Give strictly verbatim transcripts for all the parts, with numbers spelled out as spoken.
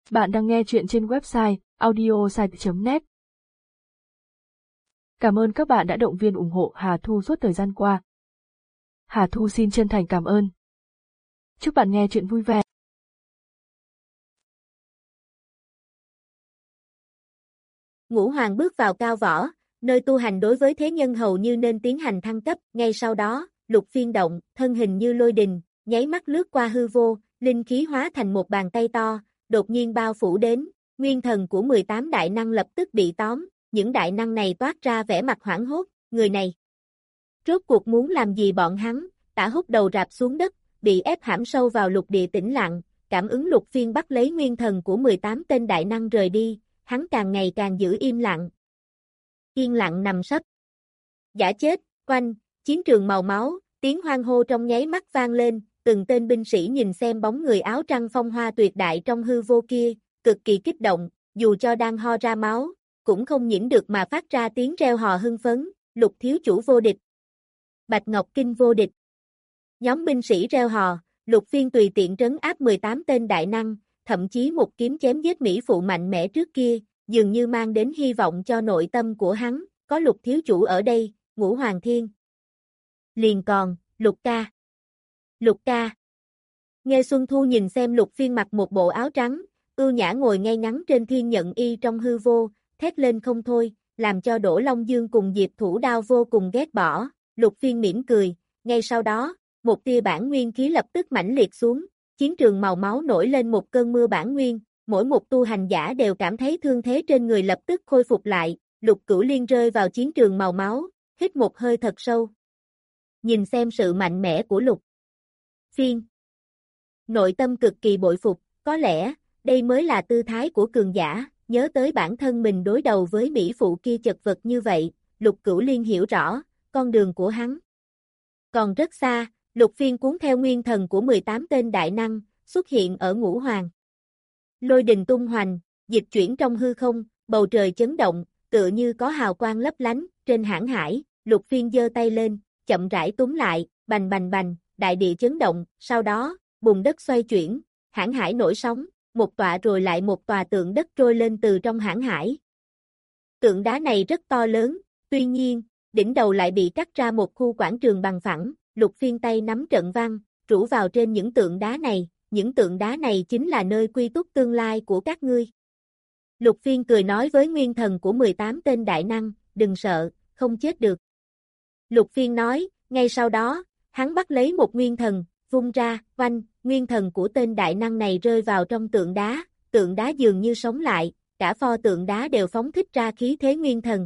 Bạn đang nghe chuyện trên website audiosite chấm net. Cảm ơn các bạn đã động viên ủng hộ Hà Thu suốt thời gian qua. Hà Thu xin chân thành cảm ơn. Chúc bạn nghe chuyện vui vẻ. Ngũ Hoàng bước vào cao võ, nơi tu hành đối với thế nhân hầu như nên tiến hành thăng cấp, ngay sau đó, Lục Phiên động, thân hình như lôi đình, nháy mắt lướt qua hư vô, linh khí hóa thành một bàn tay to, đột nhiên bao phủ đến, nguyên thần của mười tám đại năng lập tức bị tóm, những đại năng này toát ra vẻ mặt hoảng hốt, người này rốt cuộc muốn làm gì bọn hắn, Tả Húc đầu rạp xuống đất, bị ép hãm sâu vào lục địa tĩnh lặng, cảm ứng Lục Phiên bắt lấy nguyên thần của mười tám tên đại năng rời đi, hắn càng ngày càng giữ im lặng. Yên lặng nằm sấp. Giả chết, quanh, chiến trường màu máu, tiếng hoan hô trong nháy mắt vang lên, từng tên binh sĩ nhìn xem bóng người áo trăng phong hoa tuyệt đại trong hư vô kia, cực kỳ kích động, dù cho đang ho ra máu, cũng không nhịn được mà phát ra tiếng reo hò hưng phấn, Lục thiếu chủ vô địch. Bạch Ngọc Kinh vô địch. Nhóm binh sĩ reo hò, Lục Phiên tùy tiện trấn áp mười tám tên đại năng, thậm chí một kiếm chém giết Mỹ phụ mạnh mẽ trước kia, dường như mang đến hy vọng cho nội tâm của hắn, có Lục thiếu chủ ở đây, Ngũ Hoàng Thiên. Liền còn, Lục ca. Lục ca. Nghe Xuân Thu nhìn xem Lục Phiên mặc một bộ áo trắng, ưu nhã ngồi ngay ngắn trên thiên nhận y trong hư vô, thét lên không thôi, làm cho Đỗ Long Dương cùng Diệp Thủ Đao vô cùng ghét bỏ, Lục Phiên mỉm cười, ngay sau đó, một tia bản nguyên khí lập tức mãnh liệt xuống, chiến trường màu máu nổi lên một cơn mưa bản nguyên, mỗi một tu hành giả đều cảm thấy thương thế trên người lập tức khôi phục lại, Lục Cửu Liên rơi vào chiến trường màu máu, hít một hơi thật sâu. Nhìn xem sự mạnh mẽ của Lục Phiên. Nội tâm cực kỳ bội phục, có lẽ, đây mới là tư thái của cường giả, nhớ tới bản thân mình đối đầu với Mỹ phụ kia chật vật như vậy, Lục Cửu Liên hiểu rõ, con đường của hắn còn rất xa, Lục Phiên cuốn theo nguyên thần của mười tám tên đại năng, xuất hiện ở Ngũ Hoàng. Lôi đình tung hoành, dịch chuyển trong hư không, bầu trời chấn động, tựa như có hào quang lấp lánh, trên hãn hải, Lục Phiên giơ tay lên, chậm rãi túm lại, bành bành bành, đại địa chấn động, sau đó, bùn đất xoay chuyển, hãn hải nổi sóng, một tọa rồi lại một tòa tượng đất trôi lên từ trong hãn hải. Tượng đá này rất to lớn, tuy nhiên, đỉnh đầu lại bị cắt ra một khu quảng trường bằng phẳng, Lục Phiên tay nắm trận văn, rũ vào trên những tượng đá này, những tượng đá này chính là nơi quy túc tương lai của các ngươi. Lục Phiên cười nói với nguyên thần của mười tám tên đại năng, đừng sợ, không chết được. Lục Phiên nói, ngay sau đó, hắn bắt lấy một nguyên thần, vung ra, oanh, nguyên thần của tên đại năng này rơi vào trong tượng đá, tượng đá dường như sống lại, cả pho tượng đá đều phóng thích ra khí thế nguyên thần.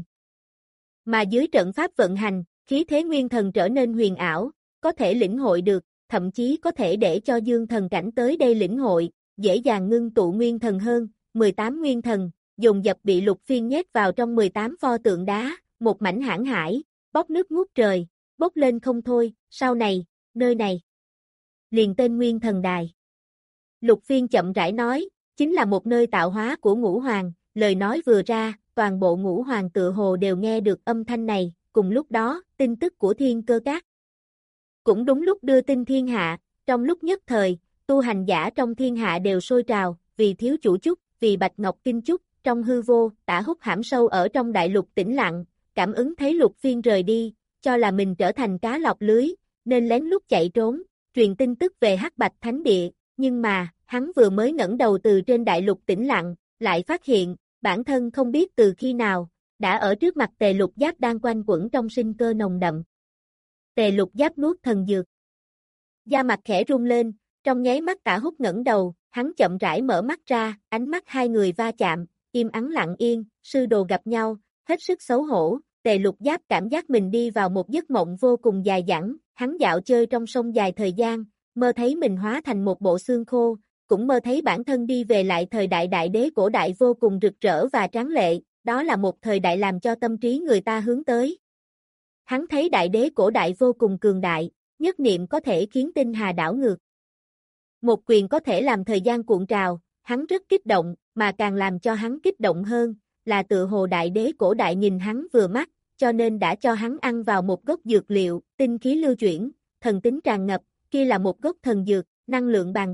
Mà dưới trận pháp vận hành, khí thế nguyên thần trở nên huyền ảo, có thể lĩnh hội được, thậm chí có thể để cho dương thần cảnh tới đây lĩnh hội, dễ dàng ngưng tụ nguyên thần hơn, mười tám nguyên thần, dồn dập bị Lục Phiên nhét vào trong mười tám pho tượng đá, một mảnh hãn hải, bốc nước ngút trời, bốc lên không thôi, sau này, nơi này liền tên Nguyên Thần Đài. Lục Phiên chậm rãi nói, chính là một nơi tạo hóa của Ngũ Hoàng, lời nói vừa ra, toàn bộ Ngũ Hoàng tựa hồ đều nghe được âm thanh này, cùng lúc đó, tin tức của Thiên Cơ Các cũng đúng lúc đưa tin thiên hạ, trong lúc nhất thời, tu hành giả trong thiên hạ đều sôi trào, vì thiếu chủ chúc, vì Bạch Ngọc Kinh chúc, trong hư vô, Tả Húc hãm sâu ở trong đại lục tĩnh lặng, cảm ứng thấy Lục Phiên rời đi, cho là mình trở thành cá lọc lưới, nên lén lút chạy trốn, truyền tin tức về Hắc Bạch Thánh Địa, nhưng mà, hắn vừa mới ngẩng đầu từ trên đại lục tĩnh lặng, lại phát hiện, bản thân không biết từ khi nào, đã ở trước mặt Tề Lục Giáp đang quanh quẩn trong sinh cơ nồng đậm. Tề Lục Giáp nuốt thần dược. Da mặt khẽ rung lên, trong nháy mắt Tả Húc ngẩng đầu, hắn chậm rãi mở mắt ra, ánh mắt hai người va chạm, im ắng lặng yên, sư đồ gặp nhau, hết sức xấu hổ, Tề Lục Giáp cảm giác mình đi vào một giấc mộng vô cùng dài dẳng, hắn dạo chơi trong sông dài thời gian, mơ thấy mình hóa thành một bộ xương khô, cũng mơ thấy bản thân đi về lại thời đại đại đế cổ đại vô cùng rực rỡ và tráng lệ, đó là một thời đại làm cho tâm trí người ta hướng tới. Hắn thấy đại đế cổ đại vô cùng cường đại, nhất niệm có thể khiến tinh hà đảo ngược. Một quyền có thể làm thời gian cuộn trào, hắn rất kích động, mà càng làm cho hắn kích động hơn, là tự hồ đại đế cổ đại nhìn hắn vừa mắt, cho nên đã cho hắn ăn vào một gốc dược liệu, tinh khí lưu chuyển, thần tính tràn ngập, kia là một gốc thần dược, năng lượng bàn bạc,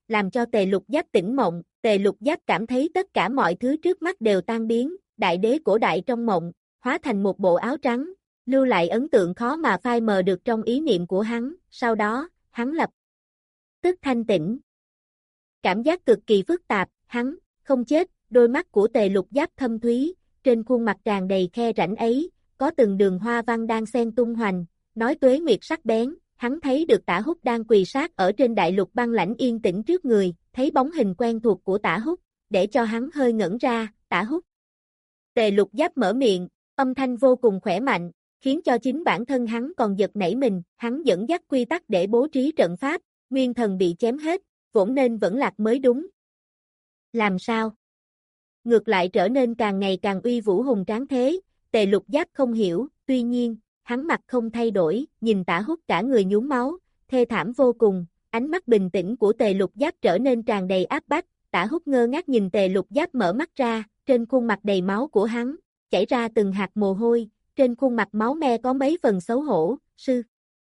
làm cho Tề Lục Giáp tỉnh mộng. Tề Lục Giáp cảm thấy tất cả mọi thứ trước mắt đều tan biến, đại đế cổ đại trong mộng, hóa thành một bộ áo trắng, lưu lại ấn tượng khó mà phai mờ được trong ý niệm của hắn, sau đó, hắn lập tức thanh tỉnh. Cảm giác cực kỳ phức tạp, hắn, không chết, đôi mắt của Tề Lục Giáp thâm thúy, trên khuôn mặt tràn đầy khe rãnh ấy, có từng đường hoa văn đang xen tung hoành, nói tuế nguyệt sắc bén, hắn thấy được Tả Húc đang quỳ sát ở trên đại lục băng lãnh yên tĩnh trước người, thấy bóng hình quen thuộc của Tả Húc, để cho hắn hơi ngẩn ra, Tả Húc. Tề Lục Giáp mở miệng, âm thanh vô cùng khỏe mạnh, khiến cho chính bản thân hắn còn giật nảy mình, hắn dẫn dắt quy tắc để bố trí trận pháp, nguyên thần bị chém hết, vốn nên vẫn lạc mới đúng. Làm sao? Ngược lại trở nên càng ngày càng uy vũ hùng tráng thế, Tề Lục Giáp không hiểu, tuy nhiên, hắn mặt không thay đổi, nhìn Tả Húc cả người nhúm máu, thê thảm vô cùng, ánh mắt bình tĩnh của Tề Lục Giáp trở nên tràn đầy áp bách, Tả Húc ngơ ngác nhìn Tề Lục Giáp mở mắt ra, trên khuôn mặt đầy máu của hắn, chảy ra từng hạt mồ hôi, trên khuôn mặt máu me có mấy phần xấu hổ, sư,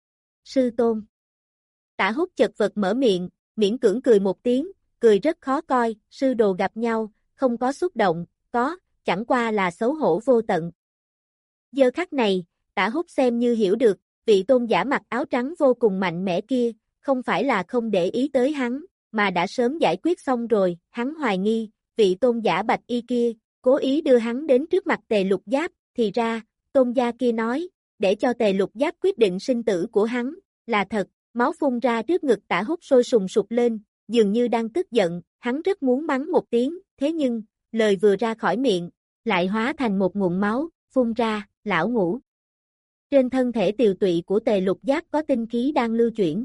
sư tôn. Tả Húc chật vật mở miệng, miễn cưỡng cười một tiếng, cười rất khó coi, sư đồ gặp nhau, không có xúc động, có, chẳng qua là xấu hổ vô tận. Giờ khắc này, Tả Húc xem như hiểu được, vị tôn giả mặc áo trắng vô cùng mạnh mẽ kia, không phải là không để ý tới hắn, mà đã sớm giải quyết xong rồi, hắn hoài nghi, vị tôn giả bạch y kia, cố ý đưa hắn đến trước mặt Tề Lục Giáp, thì ra, tôn gia kia nói, để cho Tề Lục Giáp quyết định sinh tử của hắn, là thật, máu phun ra trước ngực Tả Húc sôi sùng sục lên, dường như đang tức giận, hắn rất muốn mắng một tiếng, thế nhưng, lời vừa ra khỏi miệng, lại hóa thành một ngụm máu, phun ra, lão ngũ. Trên thân thể tiều tụy của Tề Lục Giáp có tinh khí đang lưu chuyển.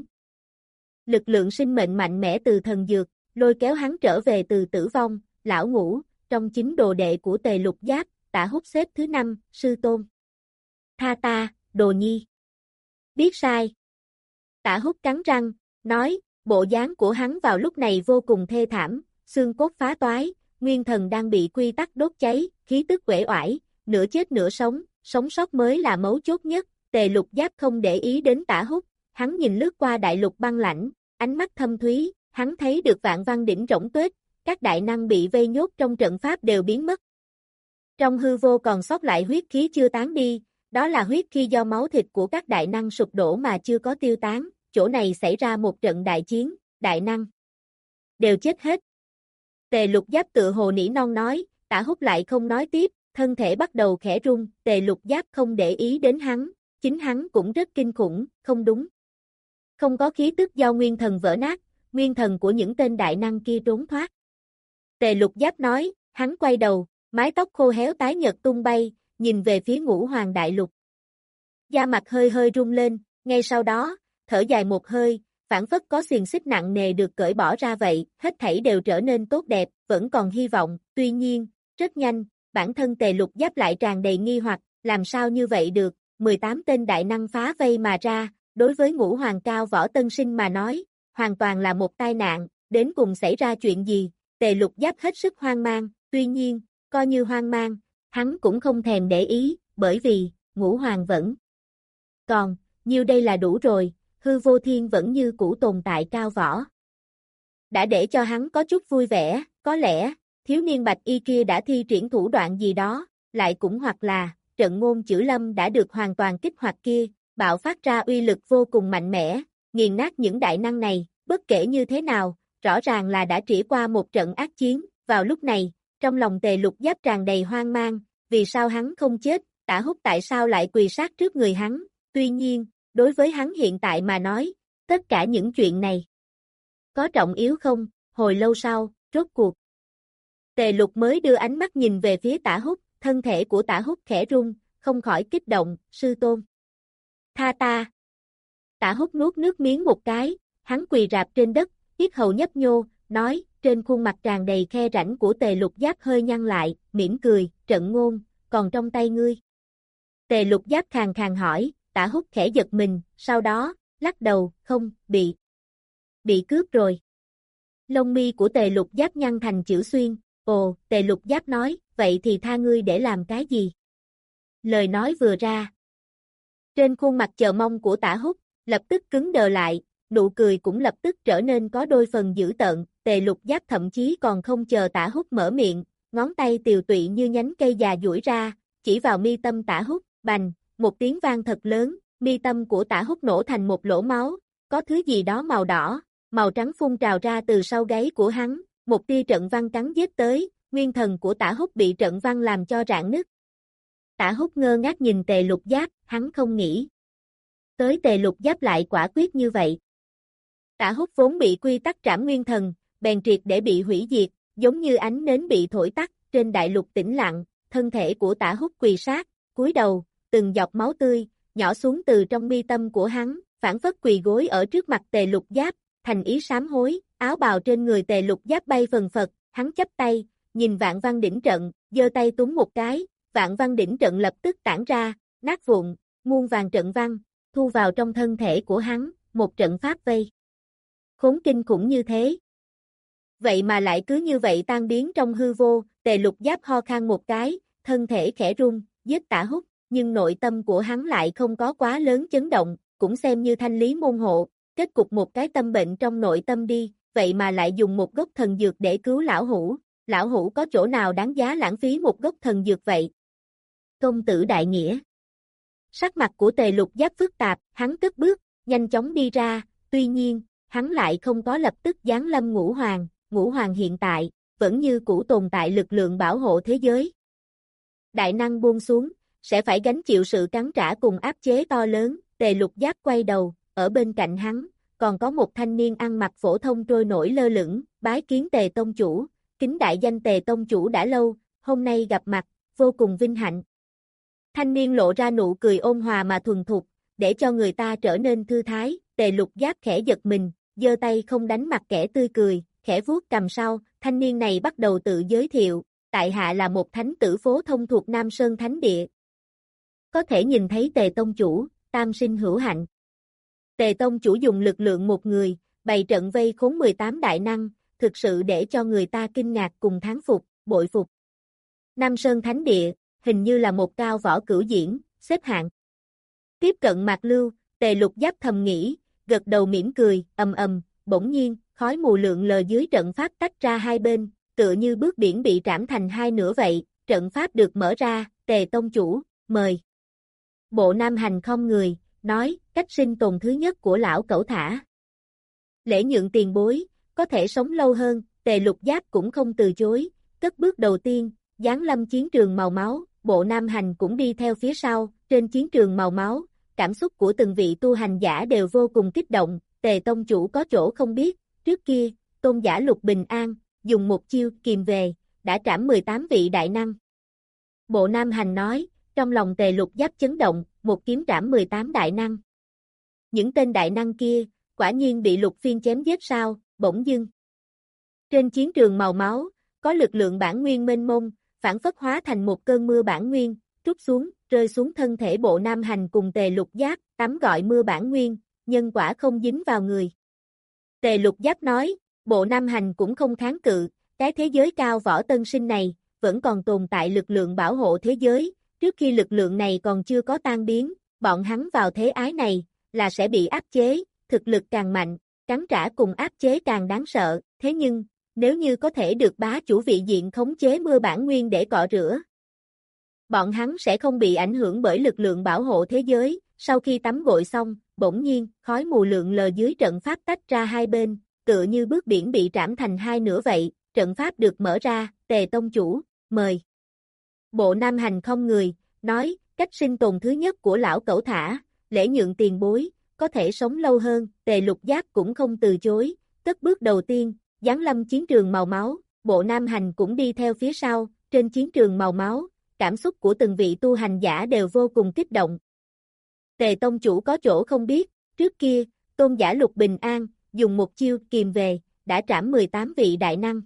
Lực lượng sinh mệnh mạnh mẽ từ thần dược, lôi kéo hắn trở về từ tử vong, lão ngũ, trong chính đồ đệ của Tề Lục Giáp, Tả Húc xếp thứ năm, sư tôn. Tha ta, đồ nhi. Biết sai. Tả Húc cắn răng, nói, bộ dáng của hắn vào lúc này vô cùng thê thảm, xương cốt phá toái, nguyên thần đang bị quy tắc đốt cháy, khí tức uể oải, nửa chết nửa sống, sống sót mới là mấu chốt nhất. Tề Lục Giáp không để ý đến Tả Húc, hắn nhìn lướt qua đại lục băng lãnh, ánh mắt thâm thúy, hắn thấy được vạn văn đỉnh rỗng tuếch, các đại năng bị vây nhốt trong trận pháp đều biến mất. Trong hư vô còn sót lại huyết khí chưa tán đi, đó là huyết khí do máu thịt của các đại năng sụp đổ mà chưa có tiêu tán, chỗ này xảy ra một trận đại chiến, đại năng đều chết hết. Tề Lục Giáp tự hồ nỉ non nói, Tả Húc lại không nói tiếp, thân thể bắt đầu khẽ run, Tề Lục Giáp không để ý đến hắn, chính hắn cũng rất kinh khủng, không đúng. Không có khí tức do nguyên thần vỡ nát, nguyên thần của những tên đại năng kia trốn thoát. Tề Lục Giáp nói, hắn quay đầu, mái tóc khô héo tái nhợt tung bay, nhìn về phía Ngũ Hoàng Đại Lục. Da mặt hơi hơi rung lên, ngay sau đó, thở dài một hơi, phảng phất có xiềng xích nặng nề được cởi bỏ ra vậy, hết thảy đều trở nên tốt đẹp, vẫn còn hy vọng, tuy nhiên, rất nhanh, bản thân Tề Lục Giáp lại tràn đầy nghi hoặc, làm sao như vậy được, mười tám tên đại năng phá vây mà ra, đối với Ngũ Hoàng cao võ tân sinh mà nói, hoàn toàn là một tai nạn, đến cùng xảy ra chuyện gì, Tề Lục Giáp hết sức hoang mang, tuy nhiên, coi như hoang mang, hắn cũng không thèm để ý, bởi vì, Ngũ Hoàng vẫn còn, nhiêu đây là đủ rồi, hư vô thiên vẫn như cũ tồn tại cao võ. Đã để cho hắn có chút vui vẻ, có lẽ, thiếu niên bạch y kia đã thi triển thủ đoạn gì đó, lại cũng hoặc là, trận ngôn chữ lâm đã được hoàn toàn kích hoạt kia, bạo phát ra uy lực vô cùng mạnh mẽ, nghiền nát những đại năng này, bất kể như thế nào, rõ ràng là đã trải qua một trận ác chiến, vào lúc này, trong lòng Tề Lục Giáp tràn đầy hoang mang, vì sao hắn không chết, Tả Húc tại sao lại quỳ sát trước người hắn, tuy nhiên, đối với hắn hiện tại mà nói, tất cả những chuyện này có trọng yếu không, hồi lâu sau, rốt cuộc. Tề Lục mới đưa ánh mắt nhìn về phía Tả Húc, thân thể của Tả Húc khẽ run, không khỏi kích động, sư tôn. Tha ta. Tả Húc nuốt nước miếng một cái, hắn quỳ rạp trên đất, yết hầu nhấp nhô, nói, trên khuôn mặt tràn đầy khe rãnh của Tề Lục Giáp hơi nhăn lại, mỉm cười, trận ngôn, còn trong tay ngươi. Tề Lục Giáp khàn khàn hỏi, Tả Húc khẽ giật mình, sau đó, lắc đầu, không, bị, bị cướp rồi. Lông mi của Tề Lục Giáp nhăn thành chữ xuyên, ồ, Tề Lục Giáp nói, vậy thì tha ngươi để làm cái gì? Lời nói vừa ra. Trên khuôn mặt chờ mong của Tả Húc, lập tức cứng đờ lại, nụ cười cũng lập tức trở nên có đôi phần dữ tợn, Tề Lục Giáp thậm chí còn không chờ Tả Húc mở miệng, ngón tay tiều tụy như nhánh cây già duỗi ra, chỉ vào mi tâm Tả Húc, bành, một tiếng vang thật lớn, mi tâm của Tả Húc nổ thành một lỗ máu, có thứ gì đó màu đỏ, màu trắng phun trào ra từ sau gáy của hắn, một tia trận văn cắn giết tới, nguyên thần của Tả Húc bị trận văn làm cho rạn nứt. Tả Húc ngơ ngác nhìn Tề Lục Giáp, hắn không nghĩ tới Tề Lục Giáp lại quả quyết như vậy. Tả Húc vốn bị quy tắc trảm nguyên thần, bèn triệt để bị hủy diệt, giống như ánh nến bị thổi tắt, trên đại lục tĩnh lặng, thân thể của Tả Húc quỳ sát, cúi đầu, từng giọt máu tươi nhỏ xuống từ trong mi tâm của hắn, phản phất quỳ gối ở trước mặt Tề Lục Giáp, thành ý sám hối, áo bào trên người Tề Lục Giáp bay phần phật, hắn chắp tay, nhìn Vạn Văn đỉnh trận, giơ tay túm một cái, Vạn Văn đỉnh trận lập tức tản ra, nát vụn, muôn vàng trận văn, thu vào trong thân thể của hắn, một trận pháp vây. Khốn kinh khủng như thế. Vậy mà lại cứ như vậy tan biến trong hư vô, Tề Lục Giáp ho khan một cái, thân thể khẽ rung, giết Tả Húc, nhưng nội tâm của hắn lại không có quá lớn chấn động, cũng xem như thanh lý môn hộ, kết cục một cái tâm bệnh trong nội tâm đi, vậy mà lại dùng một gốc thần dược để cứu lão hủ, lão hủ có chỗ nào đáng giá lãng phí một gốc thần dược vậy? Công tử đại nghĩa. Sắc mặt của Tề Lục Giáp phức tạp, hắn cất bước, nhanh chóng đi ra, tuy nhiên, hắn lại không có lập tức giáng lâm Ngũ Hoàng, Ngũ Hoàng hiện tại, vẫn như cũ tồn tại lực lượng bảo hộ thế giới. Đại năng buông xuống, sẽ phải gánh chịu sự cắn trả cùng áp chế to lớn, Tề Lục Giáp quay đầu, ở bên cạnh hắn, còn có một thanh niên ăn mặc phổ thông trôi nổi lơ lửng, bái kiến Tề Tông Chủ, kính đại danh Tề Tông Chủ đã lâu, hôm nay gặp mặt, vô cùng vinh hạnh. Thanh niên lộ ra nụ cười ôn hòa mà thuần thục, để cho người ta trở nên thư thái, Tề Lục Giáp khẽ giật mình, giơ tay không đánh mặt kẻ tươi cười, khẽ vuốt cầm sau, thanh niên này bắt đầu tự giới thiệu, tại hạ là một thánh tử phố thông thuộc Nam Sơn Thánh Địa. Có thể nhìn thấy Tề Tông Chủ, tam sinh hữu hạnh. Tề Tông Chủ dùng lực lượng một người, bày trận vây khốn mười tám đại năng, thực sự để cho người ta kinh ngạc cùng thán phục, bội phục. Nam Sơn Thánh Địa, hình như là một cao võ cửu diễn, xếp hạng. Tiếp cận Mạc Lưu, Tề Lục Giáp thầm nghĩ, gật đầu mỉm cười, ầm ầm, bỗng nhiên, khói mù lượn lờ dưới trận pháp tách ra hai bên, tựa như bước biển bị trảm thành hai nửa vậy, trận pháp được mở ra, Tề Tông Chủ, mời. Bộ Nam Hành không người, nói, cách sinh tồn thứ nhất của lão cẩu thả. Lễ nhượng tiền bối, có thể sống lâu hơn, Tề Lục Giáp cũng không từ chối, cất bước đầu tiên, giáng lâm chiến trường màu máu, Bộ Nam Hành cũng đi theo phía sau, trên chiến trường màu máu, cảm xúc của từng vị tu hành giả đều vô cùng kích động, Tề Tông Chủ có chỗ không biết, trước kia, tôn giả Lục Bình An, dùng một chiêu kìm về, đã trảm mười tám vị đại năng. Bộ Nam Hành nói, trong lòng Tề Lục Giáp chấn động, một kiếm trảm mười tám đại năng. Những tên đại năng kia, quả nhiên bị Lục Phiên chém giết sao, bỗng dưng. Trên chiến trường màu máu, có lực lượng bản nguyên mênh mông, phản phất hóa thành một cơn mưa bản nguyên, trút xuống, rơi xuống thân thể Bộ Nam Hành cùng Tề Lục Giáp, tắm gọi mưa bản nguyên, nhân quả không dính vào người. Tề Lục Giáp nói, Bộ Nam Hành cũng không kháng cự, cái thế giới cao võ tân sinh này, vẫn còn tồn tại lực lượng bảo hộ thế giới, trước khi lực lượng này còn chưa có tan biến, bọn hắn vào thế ái này, là sẽ bị áp chế, thực lực càng mạnh, cắn trả cùng áp chế càng đáng sợ, thế nhưng, nếu như có thể được bá chủ vị diện khống chế mưa bản nguyên để cọ rửa, bọn hắn sẽ không bị ảnh hưởng bởi lực lượng bảo hộ thế giới, sau khi tắm gội xong, bỗng nhiên, khói mù lượn lờ dưới trận pháp tách ra hai bên, tựa như bước biển bị trảm thành hai nửa vậy, trận pháp được mở ra, Tề Tông Chủ, mời. Bộ Nam Hành không người, nói, cách sinh tồn thứ nhất của lão cẩu thả, lễ nhượng tiền bối, có thể sống lâu hơn, Tề Lục Giáp cũng không từ chối, cất bước đầu tiên, giáng lâm chiến trường màu máu, Bộ Nam Hành cũng đi theo phía sau, trên chiến trường màu máu, cảm xúc của từng vị tu hành giả đều vô cùng kích động. Tề Tông Chủ có chỗ không biết, trước kia, tôn giả Lục Bình An, dùng một chiêu kìm về, đã trảm mười tám vị đại năng.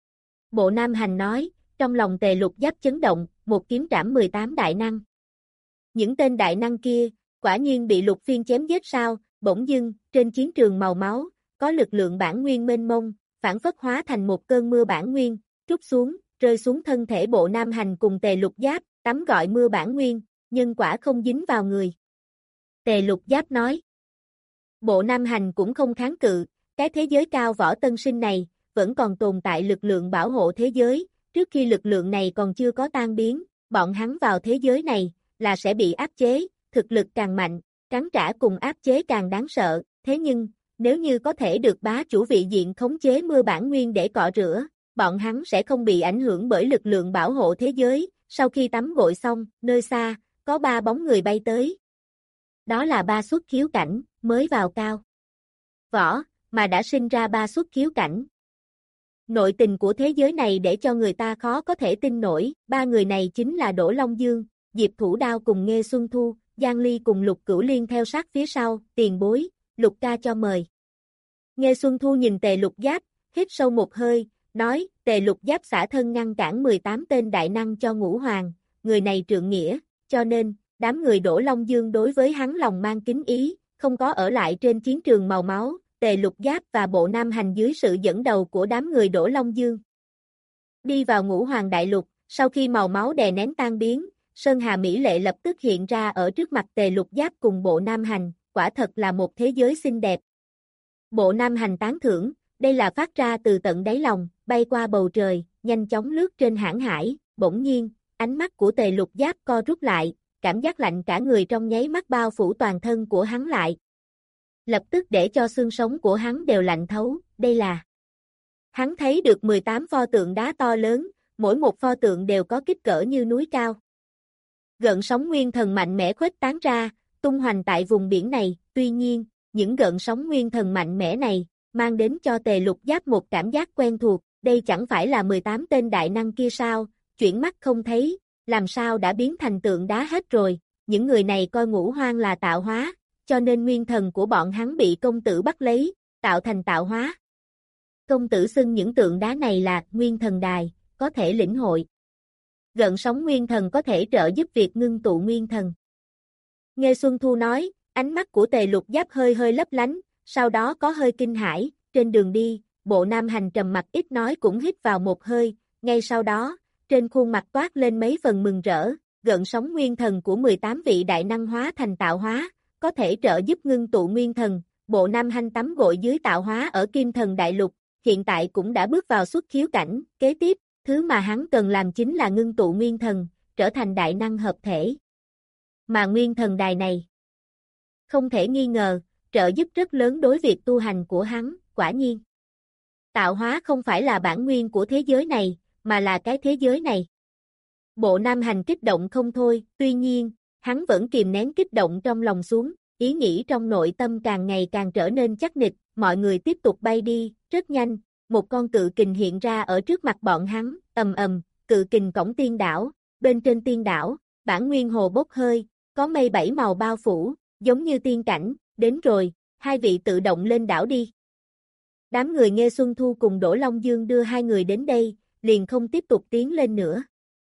Bộ Nam Hành nói, trong lòng Tề Lục Giáp chấn động, một kiếm trảm mười tám đại năng. Những tên đại năng kia, quả nhiên bị Lục Phiên chém giết sao, bỗng dưng, trên chiến trường màu máu, có lực lượng bản nguyên mênh mông, phản phất hóa thành một cơn mưa bản nguyên, trút xuống, rơi xuống thân thể Bộ Nam Hành cùng Tề Lục Giáp, tắm gọi mưa bản nguyên, nhân quả không dính vào người. Tề Lục Giáp nói. Bộ Nam Hành cũng không kháng cự, cái thế giới cao võ tân sinh này, vẫn còn tồn tại lực lượng bảo hộ thế giới, trước khi lực lượng này còn chưa có tan biến, bọn hắn vào thế giới này, là sẽ bị áp chế, thực lực càng mạnh, cắn trả cùng áp chế càng đáng sợ, thế nhưng, nếu như có thể được bá chủ vị diện khống chế mưa bản nguyên để cọ rửa, bọn hắn sẽ không bị ảnh hưởng bởi lực lượng bảo hộ thế giới, sau khi tắm gội xong, nơi xa, có ba bóng người bay tới. Đó là ba xuất khiếu cảnh, mới vào cao võ, mà đã sinh ra ba xuất khiếu cảnh. Nội tình của thế giới này để cho người ta khó có thể tin nổi, ba người này chính là Đỗ Long Dương, Diệp Thủ Đao cùng Nghê Xuân Thu, Giang Ly cùng Lục Cửu Liên theo sát phía sau, tiền bối, Lục ca cho mời. Nghê Xuân Thu nhìn Tề Lục Giáp, hít sâu một hơi, nói, Tề Lục Giáp xả thân ngăn cản mười tám tên đại năng cho Ngũ Hoàng, người này trượng nghĩa, cho nên, đám người Đỗ Long Dương đối với hắn lòng mang kính ý, không có ở lại trên chiến trường màu máu, Tề Lục Giáp và Bộ Nam Hành dưới sự dẫn đầu của đám người Đỗ Long Dương. Đi vào Ngũ Hoàng Đại Lục, sau khi màu máu đè nén tan biến, Sơn Hà Mỹ Lệ lập tức hiện ra ở trước mặt Tề Lục Giáp cùng Bộ Nam Hành, quả thật là một thế giới xinh đẹp. Bộ Nam Hành tán thưởng, đây là phát ra từ tận đáy lòng, bay qua bầu trời, nhanh chóng lướt trên hãn hải, bỗng nhiên, ánh mắt của Tề Lục Giáp co rút lại, cảm giác lạnh cả người trong nháy mắt bao phủ toàn thân của hắn lại. Lập tức để cho xương sống của hắn đều lạnh thấu, đây là. Hắn thấy được mười tám pho tượng đá to lớn, mỗi một pho tượng đều có kích cỡ như núi cao. Gợn sóng nguyên thần mạnh mẽ khuếch tán ra, tung hoành tại vùng biển này, tuy nhiên, những gợn sóng nguyên thần mạnh mẽ này, mang đến cho Tề Lục Giáp một cảm giác quen thuộc, đây chẳng phải là mười tám tên đại năng kia sao, chuyển mắt không thấy, làm sao đã biến thành tượng đá hết rồi, những người này coi Ngũ Hoang là tạo hóa, cho nên nguyên thần của bọn hắn bị công tử bắt lấy, tạo thành tạo hóa. Công tử xưng những tượng đá này là nguyên thần đài, có thể lĩnh hội. Gợn sóng nguyên thần có thể trợ giúp việc ngưng tụ nguyên thần. Nghê Xuân Thu nói, ánh mắt của Tề Lục Giáp hơi hơi lấp lánh, sau đó có hơi kinh hãi, trên đường đi, Bộ Nam Hành trầm mặt ít nói cũng hít vào một hơi, ngay sau đó, trên khuôn mặt toát lên mấy phần mừng rỡ, gợn sóng nguyên thần của mười tám vị đại năng hóa thành tạo hóa, có thể trợ giúp ngưng tụ nguyên thần, Bộ Nam Hành tắm gội dưới tạo hóa ở Kim Thần Đại Lục, hiện tại cũng đã bước vào xuất khiếu cảnh, kế tiếp, thứ mà hắn cần làm chính là ngưng tụ nguyên thần, trở thành đại năng hợp thể. Mà nguyên thần đài này, không thể nghi ngờ, trợ giúp rất lớn đối việc tu hành của hắn, quả nhiên. Tạo hóa không phải là bản nguyên của thế giới này, mà là cái thế giới này. Bộ Nam Hành kích động không thôi, tuy nhiên, hắn vẫn kìm nén kích động trong lòng xuống, ý nghĩ trong nội tâm càng ngày càng trở nên chắc nịch, mọi người tiếp tục bay đi, rất nhanh, một con cự kình hiện ra ở trước mặt bọn hắn, ầm ầm, cự kình cổng tiên đảo, bên trên tiên đảo, bản nguyên hồ bốc hơi, có mây bảy màu bao phủ, giống như tiên cảnh, đến rồi, hai vị tự động lên đảo đi. Đám người Nghê Xuân Thu cùng Đỗ Long Dương đưa hai người đến đây, liền không tiếp tục tiến lên nữa.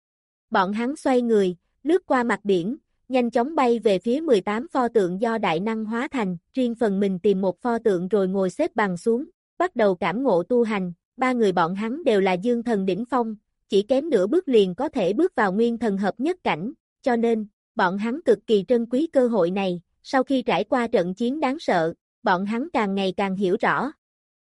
Bọn hắn xoay người, lướt qua mặt biển, nhanh chóng bay về phía mười tám pho tượng do đại năng hóa thành, riêng phần mình tìm một pho tượng rồi ngồi xếp bằng xuống, bắt đầu cảm ngộ tu hành, ba người bọn hắn đều là dương thần đỉnh phong, chỉ kém nửa bước liền có thể bước vào nguyên thần hợp nhất cảnh, cho nên, bọn hắn cực kỳ trân quý cơ hội này, sau khi trải qua trận chiến đáng sợ, bọn hắn càng ngày càng hiểu rõ.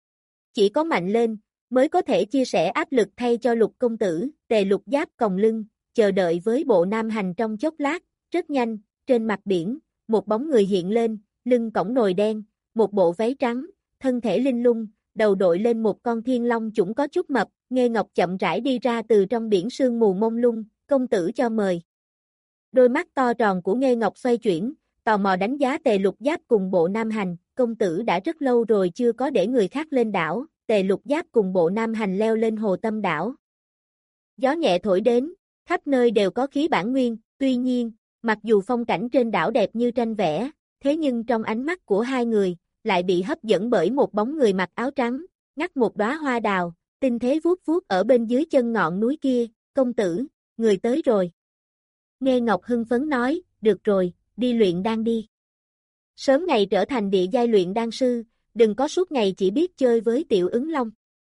Chỉ có mạnh lên, mới có thể chia sẻ áp lực thay cho Lục công tử, Tề Lục Giáp còng lưng, chờ đợi với Bộ Nam Hành trong chốc lát, rất nhanh, trên mặt biển, một bóng người hiện lên, lưng cõng nồi đen, một bộ váy trắng, thân thể linh lung, đầu đội lên một con thiên long chủng có chút mập, Nghê Ngọc chậm rãi đi ra từ trong biển sương mù mông lung, công tử cho mời. Đôi mắt to tròn của Nghê Ngọc xoay chuyển, tò mò đánh giá Tề Lục Giáp cùng Bộ Nam Hành, công tử đã rất lâu rồi chưa có để người khác lên đảo, Tề Lục Giáp cùng Bộ Nam Hành leo lên hồ tâm đảo. Gió nhẹ thổi đến, khắp nơi đều có khí bản nguyên, tuy nhiên, mặc dù phong cảnh trên đảo đẹp như tranh vẽ, thế nhưng trong ánh mắt của hai người, lại bị hấp dẫn bởi một bóng người mặc áo trắng, ngắt một đóa hoa đào, tinh thế vuốt vuốt ở bên dưới chân ngọn núi kia, công tử, người tới rồi. Nghê Ngọc hưng phấn nói, được rồi, đi luyện đan đi. Sớm ngày trở thành địa giai luyện đan sư, đừng có suốt ngày chỉ biết chơi với tiểu ứng long.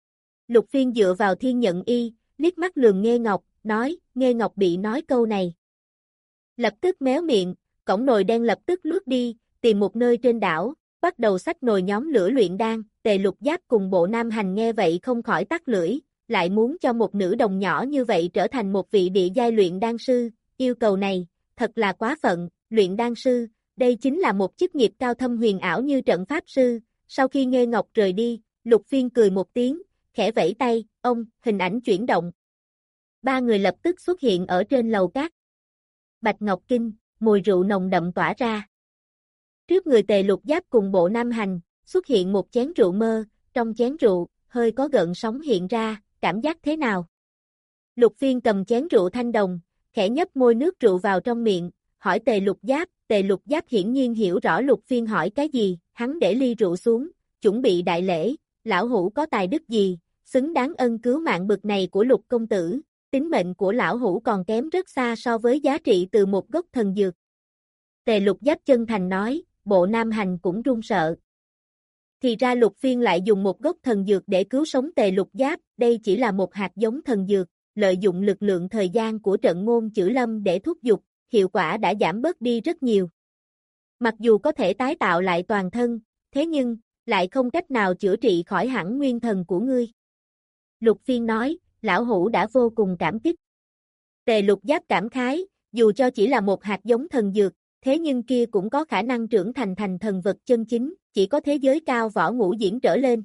Lục Phiên dựa vào thiên nhận y, liếc mắt lườm Nghê Ngọc, nói, Nghê Ngọc bị nói câu này. Lập tức méo miệng, cổng nồi đen lập tức lướt đi, tìm một nơi trên đảo, bắt đầu xách nồi nhóm lửa luyện đan, Tề Lục Giáp cùng Bộ Nam Hành nghe vậy không khỏi tắt lưỡi, lại muốn cho một nữ đồng nhỏ như vậy trở thành một vị địa giai luyện đan sư, yêu cầu này, thật là quá phận, luyện đan sư, đây chính là một chức nghiệp cao thâm huyền ảo như trận pháp sư, sau khi Nghê Ngọc rời đi, Lục Phiên cười một tiếng, khẽ vẫy tay, ông, hình ảnh chuyển động. Ba người lập tức xuất hiện ở trên lầu cát. Bạch Ngọc Kinh, mùi rượu nồng đậm tỏa ra. Trước người Tề Lục Giáp cùng Bộ Nam Hành, xuất hiện một chén rượu mơ, trong chén rượu, hơi có gợn sóng hiện ra, cảm giác thế nào? Lục Phiên cầm chén rượu thanh đồng, khẽ nhấp môi nước rượu vào trong miệng, hỏi Tề Lục Giáp, Tề Lục Giáp hiển nhiên hiểu rõ Lục Phiên hỏi cái gì, hắn để ly rượu xuống, chuẩn bị đại lễ, lão hữu có tài đức gì, xứng đáng ân cứu mạng bực này của Lục công tử, tính mệnh của lão hữu còn kém rất xa so với giá trị từ một gốc thần dược. Tề Lục Giáp chân thành nói, Bộ Nam Hành cũng run sợ. Thì ra Lục Phiên lại dùng một gốc thần dược để cứu sống Tề Lục Giáp, đây chỉ là một hạt giống thần dược, lợi dụng lực lượng thời gian của trận ngôn chữ lâm để thúc giục, hiệu quả đã giảm bớt đi rất nhiều. Mặc dù có thể tái tạo lại toàn thân, thế nhưng, lại không cách nào chữa trị khỏi hẳn nguyên thần của ngươi. Lục Phiên nói, lão hữu đã vô cùng cảm kích. Tề Lục Giáp cảm khái, dù cho chỉ là một hạt giống thần dược, thế nhưng kia cũng có khả năng trưởng thành thành thần vật chân chính, chỉ có thế giới cao võ ngũ diễn trở lên.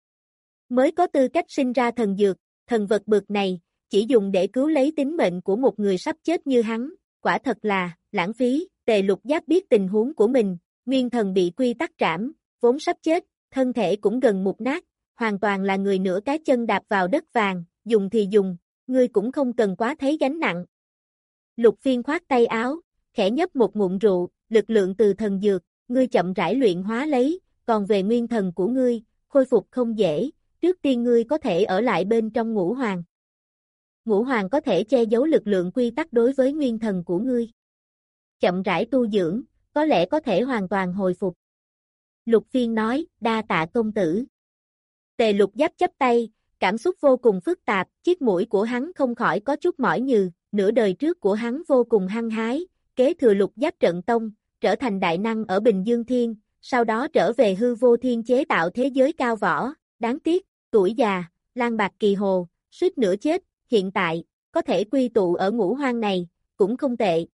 Mới có tư cách sinh ra thần dược, thần vật bực này, chỉ dùng để cứu lấy tính mệnh của một người sắp chết như hắn, quả thật là, lãng phí, Tề Lục Giáp biết tình huống của mình, nguyên thần bị quy tắc trảm, vốn sắp chết, thân thể cũng gần mục nát, hoàn toàn là người nửa cái chân đạp vào đất vàng, dùng thì dùng, ngươi cũng không cần quá thấy gánh nặng. Lục Phiên khoát tay áo, khẽ nhấp một ngụm rượu, lực lượng từ thần dược, ngươi chậm rãi luyện hóa lấy, còn về nguyên thần của ngươi, khôi phục không dễ, trước tiên ngươi có thể ở lại bên trong ngũ hoàng. Ngũ hoàng có thể che giấu lực lượng quy tắc đối với nguyên thần của ngươi. Chậm rãi tu dưỡng, có lẽ có thể hoàn toàn hồi phục. Lục Phiên nói, đa tạ công tử. Tề Lục Giáp chấp tay, cảm xúc vô cùng phức tạp, chiếc mũi của hắn không khỏi có chút mỏi nhừ, nửa đời trước của hắn vô cùng hăng hái, kế thừa Lục Giáp trận tông, trở thành đại năng ở Bình Dương Thiên, sau đó trở về hư vô thiên chế tạo thế giới cao võ, đáng tiếc, tuổi già, lang bạc kỳ hồ, suýt nữa chết, hiện tại, có thể quy tụ ở ngũ hoang này, cũng không tệ.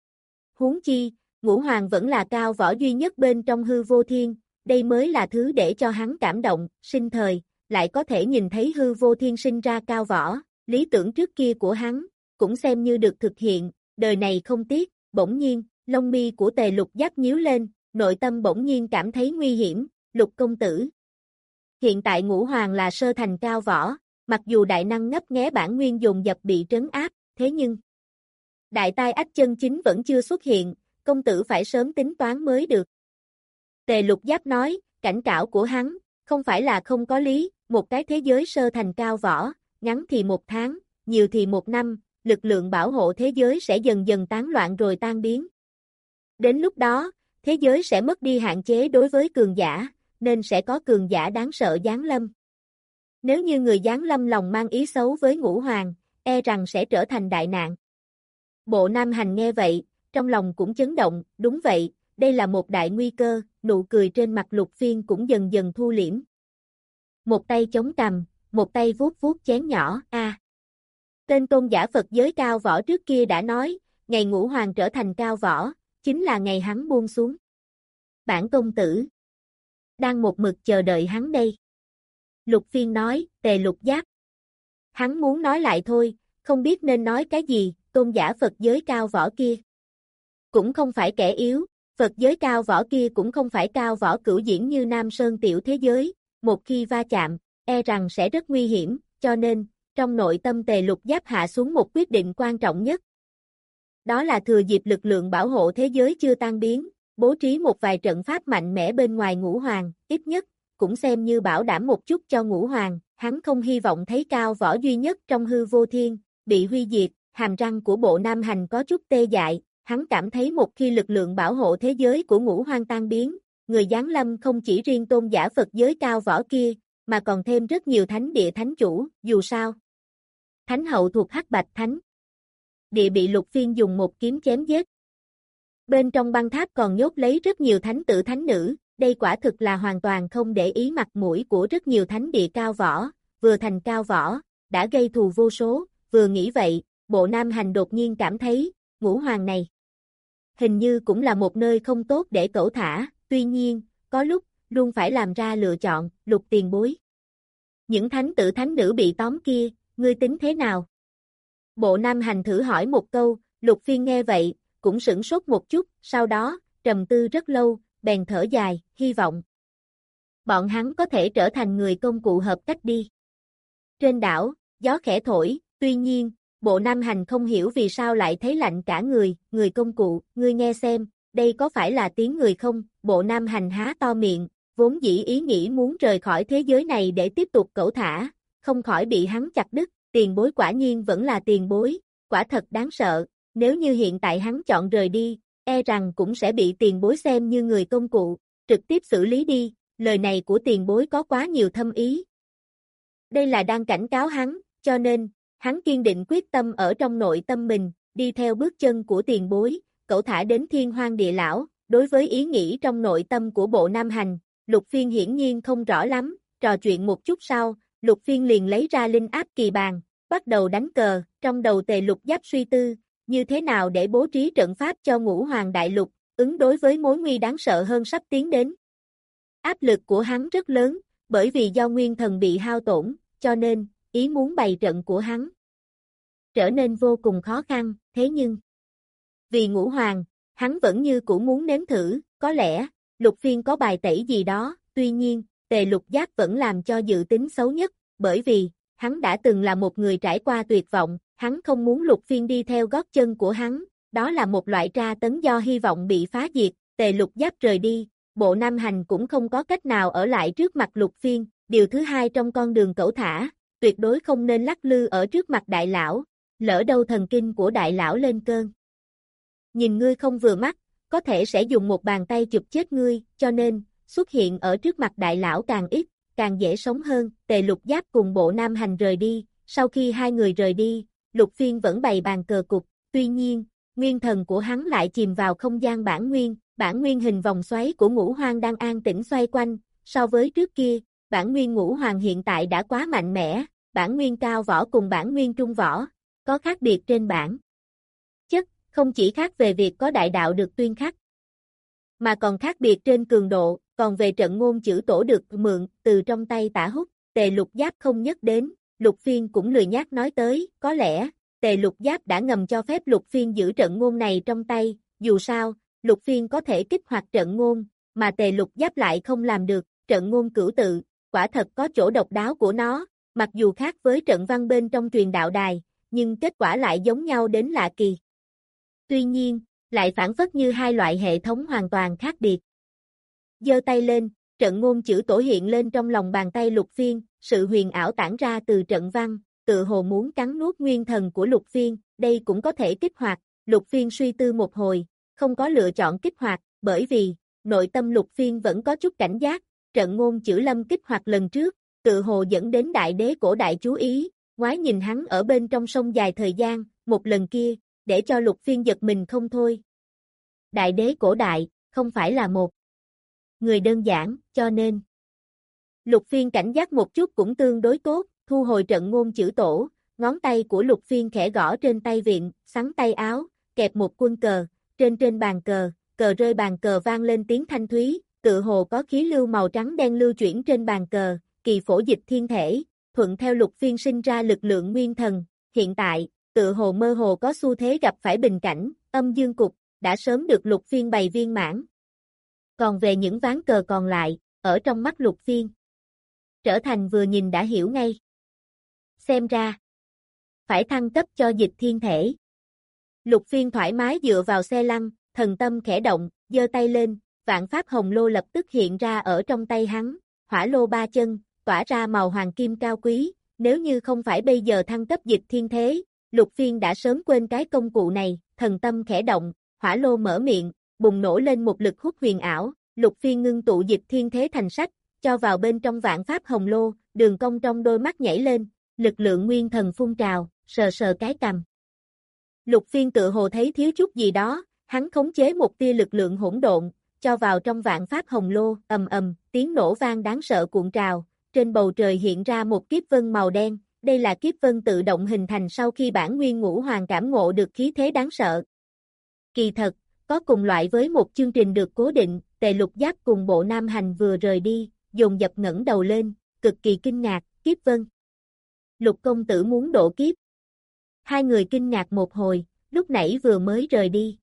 Huống chi, ngũ hoàng vẫn là cao võ duy nhất bên trong hư vô thiên, đây mới là thứ để cho hắn cảm động, sinh thời, lại có thể nhìn thấy hư vô thiên sinh ra cao võ, lý tưởng trước kia của hắn, cũng xem như được thực hiện, đời này không tiếc, bỗng nhiên, lông mi của Tề Lục Giáp nhíu lên, nội tâm bỗng nhiên cảm thấy nguy hiểm, Lục công tử. Hiện tại ngũ hoàng là sơ thành cao võ, mặc dù đại năng ngấp nghé bản nguyên dồn dập bị trấn áp, thế nhưng đại tai ách chân chính vẫn chưa xuất hiện, công tử phải sớm tính toán mới được. Tề Lục Giáp nói, cảnh cáo của hắn, không phải là không có lý, một cái thế giới sơ thành cao võ, ngắn thì một tháng, nhiều thì một năm, lực lượng bảo hộ thế giới sẽ dần dần tán loạn rồi tan biến. Đến lúc đó, thế giới sẽ mất đi hạn chế đối với cường giả, nên sẽ có cường giả đáng sợ giáng lâm. Nếu như người giáng lâm lòng mang ý xấu với ngũ hoàng, e rằng sẽ trở thành đại nạn. Bộ Nam Hành nghe vậy, trong lòng cũng chấn động, đúng vậy, đây là một đại nguy cơ, nụ cười trên mặt Lục Phiên cũng dần dần thu liễm. Một tay chống cằm, một tay vuốt vuốt chén nhỏ, a. À. Tên tôn giả Phật giới cao võ trước kia đã nói, ngày ngũ hoàng trở thành cao võ, chính là ngày hắn buông xuống. Bản công tử đang một mực chờ đợi hắn đây. Lục Phiên nói, Tề Lục Giáp. Hắn muốn nói lại thôi, không biết nên nói cái gì, tôn giả Phật giới cao võ kia. Cũng không phải kẻ yếu, Phật giới cao võ kia cũng không phải cao võ cửu diễn như Nam Sơn tiểu thế giới, một khi va chạm, e rằng sẽ rất nguy hiểm, cho nên, trong nội tâm Tề Lục Giáp hạ xuống một quyết định quan trọng nhất. Đó là thừa dịp lực lượng bảo hộ thế giới chưa tan biến, bố trí một vài trận pháp mạnh mẽ bên ngoài ngũ hoàng, ít nhất, cũng xem như bảo đảm một chút cho ngũ hoàng, hắn không hy vọng thấy cao võ duy nhất trong hư vô thiên, bị huy diệt, hàm răng của Bộ Nam Hành có chút tê dại, hắn cảm thấy một khi lực lượng bảo hộ thế giới của ngũ hoang tan biến, người giáng lâm không chỉ riêng tôn giả Phật giới cao võ kia, mà còn thêm rất nhiều thánh địa thánh chủ, dù sao. Thánh hậu thuộc Hắc Bạch Thánh địa bị Lục Phiên dùng một kiếm chém giết. Bên trong băng tháp còn nhốt lấy rất nhiều thánh tử thánh nữ, đây quả thực là hoàn toàn không để ý mặt mũi của rất nhiều thánh địa cao võ, vừa thành cao võ, đã gây thù vô số, vừa nghĩ vậy, Bộ Nam Hành đột nhiên cảm thấy, Ngũ Hoàng này hình như cũng là một nơi không tốt để cẩu thả, tuy nhiên, có lúc, luôn phải làm ra lựa chọn, Lục tiền bối. Những thánh tử thánh nữ bị tóm kia, ngươi tính thế nào? Bộ Nam Hành thử hỏi một câu, Lục Phiên nghe vậy, cũng sửng sốt một chút, sau đó, trầm tư rất lâu, bèn thở dài, hy vọng bọn hắn có thể trở thành người công cụ hợp cách đi. Trên đảo, gió khẽ thổi, tuy nhiên, Bộ Nam Hành không hiểu vì sao lại thấy lạnh cả người, người công cụ, ngươi nghe xem, đây có phải là tiếng người không? Bộ Nam Hành há to miệng, vốn dĩ ý nghĩ muốn rời khỏi thế giới này để tiếp tục cẩu thả, không khỏi bị hắn chặt đứt, tiền bối quả nhiên vẫn là tiền bối, quả thật đáng sợ, nếu như hiện tại hắn chọn rời đi, e rằng cũng sẽ bị tiền bối xem như người công cụ, trực tiếp xử lý đi, lời này của tiền bối có quá nhiều thâm ý. Đây là đang cảnh cáo hắn, cho nên, hắn kiên định quyết tâm ở trong nội tâm mình, đi theo bước chân của tiền bối, cẩu thả đến thiên hoang địa lão, đối với ý nghĩ trong nội tâm của Bộ Nam Hành, Lục Phiên hiển nhiên không rõ lắm, trò chuyện một chút sau, Lục Phiên liền lấy ra linh áp kỳ bàn, bắt đầu đánh cờ, trong đầu Tề Lục Giáp suy tư, như thế nào để bố trí trận pháp cho Ngũ Hoàng Đại Lục, ứng đối với mối nguy đáng sợ hơn sắp tiến đến. Áp lực của hắn rất lớn, bởi vì do nguyên thần bị hao tổn, cho nên, ý muốn bày trận của hắn trở nên vô cùng khó khăn, thế nhưng vì Ngũ Hoàng, hắn vẫn như cũ muốn nếm thử, có lẽ, Lục Phiên có bài tẩy gì đó, tuy nhiên, Tề Lục Giáp vẫn làm cho dự tính xấu nhất, bởi vì, hắn đã từng là một người trải qua tuyệt vọng, hắn không muốn Lục Phiên đi theo gót chân của hắn, đó là một loại tra tấn do hy vọng bị phá diệt, Tề Lục Giáp rời đi, Bộ Nam Hành cũng không có cách nào ở lại trước mặt Lục Phiên, điều thứ hai trong con đường cẩu thả, tuyệt đối không nên lắc lư ở trước mặt đại lão, lỡ đâu thần kinh của đại lão lên cơn. Nhìn ngươi không vừa mắt, có thể sẽ dùng một bàn tay chụp chết ngươi, cho nên, xuất hiện ở trước mặt đại lão càng ít, càng dễ sống hơn, Tề Lục Giáp cùng Bộ Nam Hành rời đi, sau khi hai người rời đi, Lục Phiên vẫn bày bàn cờ cục, tuy nhiên, nguyên thần của hắn lại chìm vào không gian bản nguyên, bản nguyên hình vòng xoáy của Ngũ Hoàng đang an tĩnh xoay quanh, so với trước kia, bản nguyên Ngũ Hoàng hiện tại đã quá mạnh mẽ, bản nguyên cao võ cùng bản nguyên trung võ, có khác biệt trên bản chất, không chỉ khác về việc có đại đạo được tuyên khắc, mà còn khác biệt trên cường độ, còn về trận ngôn chữ tổ được mượn từ trong tay Tả Húc, Tề Lục Giáp không nhắc đến, Lục Phiên cũng lười nhác nói tới, có lẽ, Tề Lục Giáp đã ngầm cho phép Lục Phiên giữ trận ngôn này trong tay, dù sao, Lục Phiên có thể kích hoạt trận ngôn, mà Tề Lục Giáp lại không làm được, trận ngôn cửu tự, quả thật có chỗ độc đáo của nó, mặc dù khác với trận văn bên trong truyền đạo đài, nhưng kết quả lại giống nhau đến lạ kỳ. Tuy nhiên, lại phản phất như hai loại hệ thống hoàn toàn khác biệt. Giơ tay lên, trận ngôn chữ tổ hiện lên trong lòng bàn tay Lục Phiên, sự huyền ảo tản ra từ trận văn, tự hồ muốn cắn nuốt nguyên thần của Lục Phiên, đây cũng có thể kích hoạt, Lục Phiên suy tư một hồi, không có lựa chọn kích hoạt, bởi vì, nội tâm Lục Phiên vẫn có chút cảnh giác, trận ngôn chữ lâm kích hoạt lần trước, tự hồ dẫn đến đại đế cổ đại chú ý, ngoái nhìn hắn ở bên trong sông dài thời gian, một lần kia, để cho Lục Phiên giật mình không thôi. Đại đế cổ đại, không phải là một người đơn giản, cho nên Lục Phiên cảnh giác một chút cũng tương đối tốt, thu hồi trận ngôn chữ tổ, ngón tay của Lục Phiên khẽ gõ trên tay vịn, xắn tay áo, kẹp một quân cờ, trên trên bàn cờ, cờ rơi bàn cờ vang lên tiếng thanh thúy, tự hồ có khí lưu màu trắng đen lưu chuyển trên bàn cờ, kỳ phổ dịch thiên thể, thuận theo Lục Phiên sinh ra lực lượng nguyên thần, hiện tại, tự hồ mơ hồ có xu thế gặp phải bình cảnh, âm dương cục, đã sớm được Lục Phiên bày viên mãn. Còn về những ván cờ còn lại, ở trong mắt Lục Phiên, trở thành vừa nhìn đã hiểu ngay. Xem ra, phải thăng cấp cho dịch thiên thể. Lục Phiên thoải mái dựa vào xe lăn, thần tâm khẽ động, giơ tay lên, vạn pháp hồng lô lập tức hiện ra ở trong tay hắn, hỏa lô ba chân, tỏa ra màu hoàng kim cao quý, nếu như không phải bây giờ thăng cấp dịch thiên thế, Lục Phiên đã sớm quên cái công cụ này, thần tâm khẽ động, hỏa lô mở miệng, bùng nổ lên một lực hút huyền ảo, Lục Phiên ngưng tụ dịch thiên thế thành sách, cho vào bên trong vạn pháp hồng lô, đường cong trong đôi mắt nhảy lên, lực lượng nguyên thần phun trào, sờ sờ cái cằm. Lục Phiên tự hồ thấy thiếu chút gì đó, hắn khống chế một tia lực lượng hỗn độn, cho vào trong vạn pháp hồng lô, ầm ầm, tiếng nổ vang đáng sợ cuộn trào, trên bầu trời hiện ra một kiếp vân màu đen, đây là kiếp vân tự động hình thành sau khi bản nguyên ngũ hoàng cảm ngộ được khí thế đáng sợ. Kỳ thật, có cùng loại với một chương trình được cố định, Tề Lục Giáp cùng Bộ Nam Hành vừa rời đi, dồn dập ngẩng đầu lên, cực kỳ kinh ngạc, kiếp vân. Lục công tử muốn độ kiếp. Hai người kinh ngạc một hồi, lúc nãy vừa mới rời đi.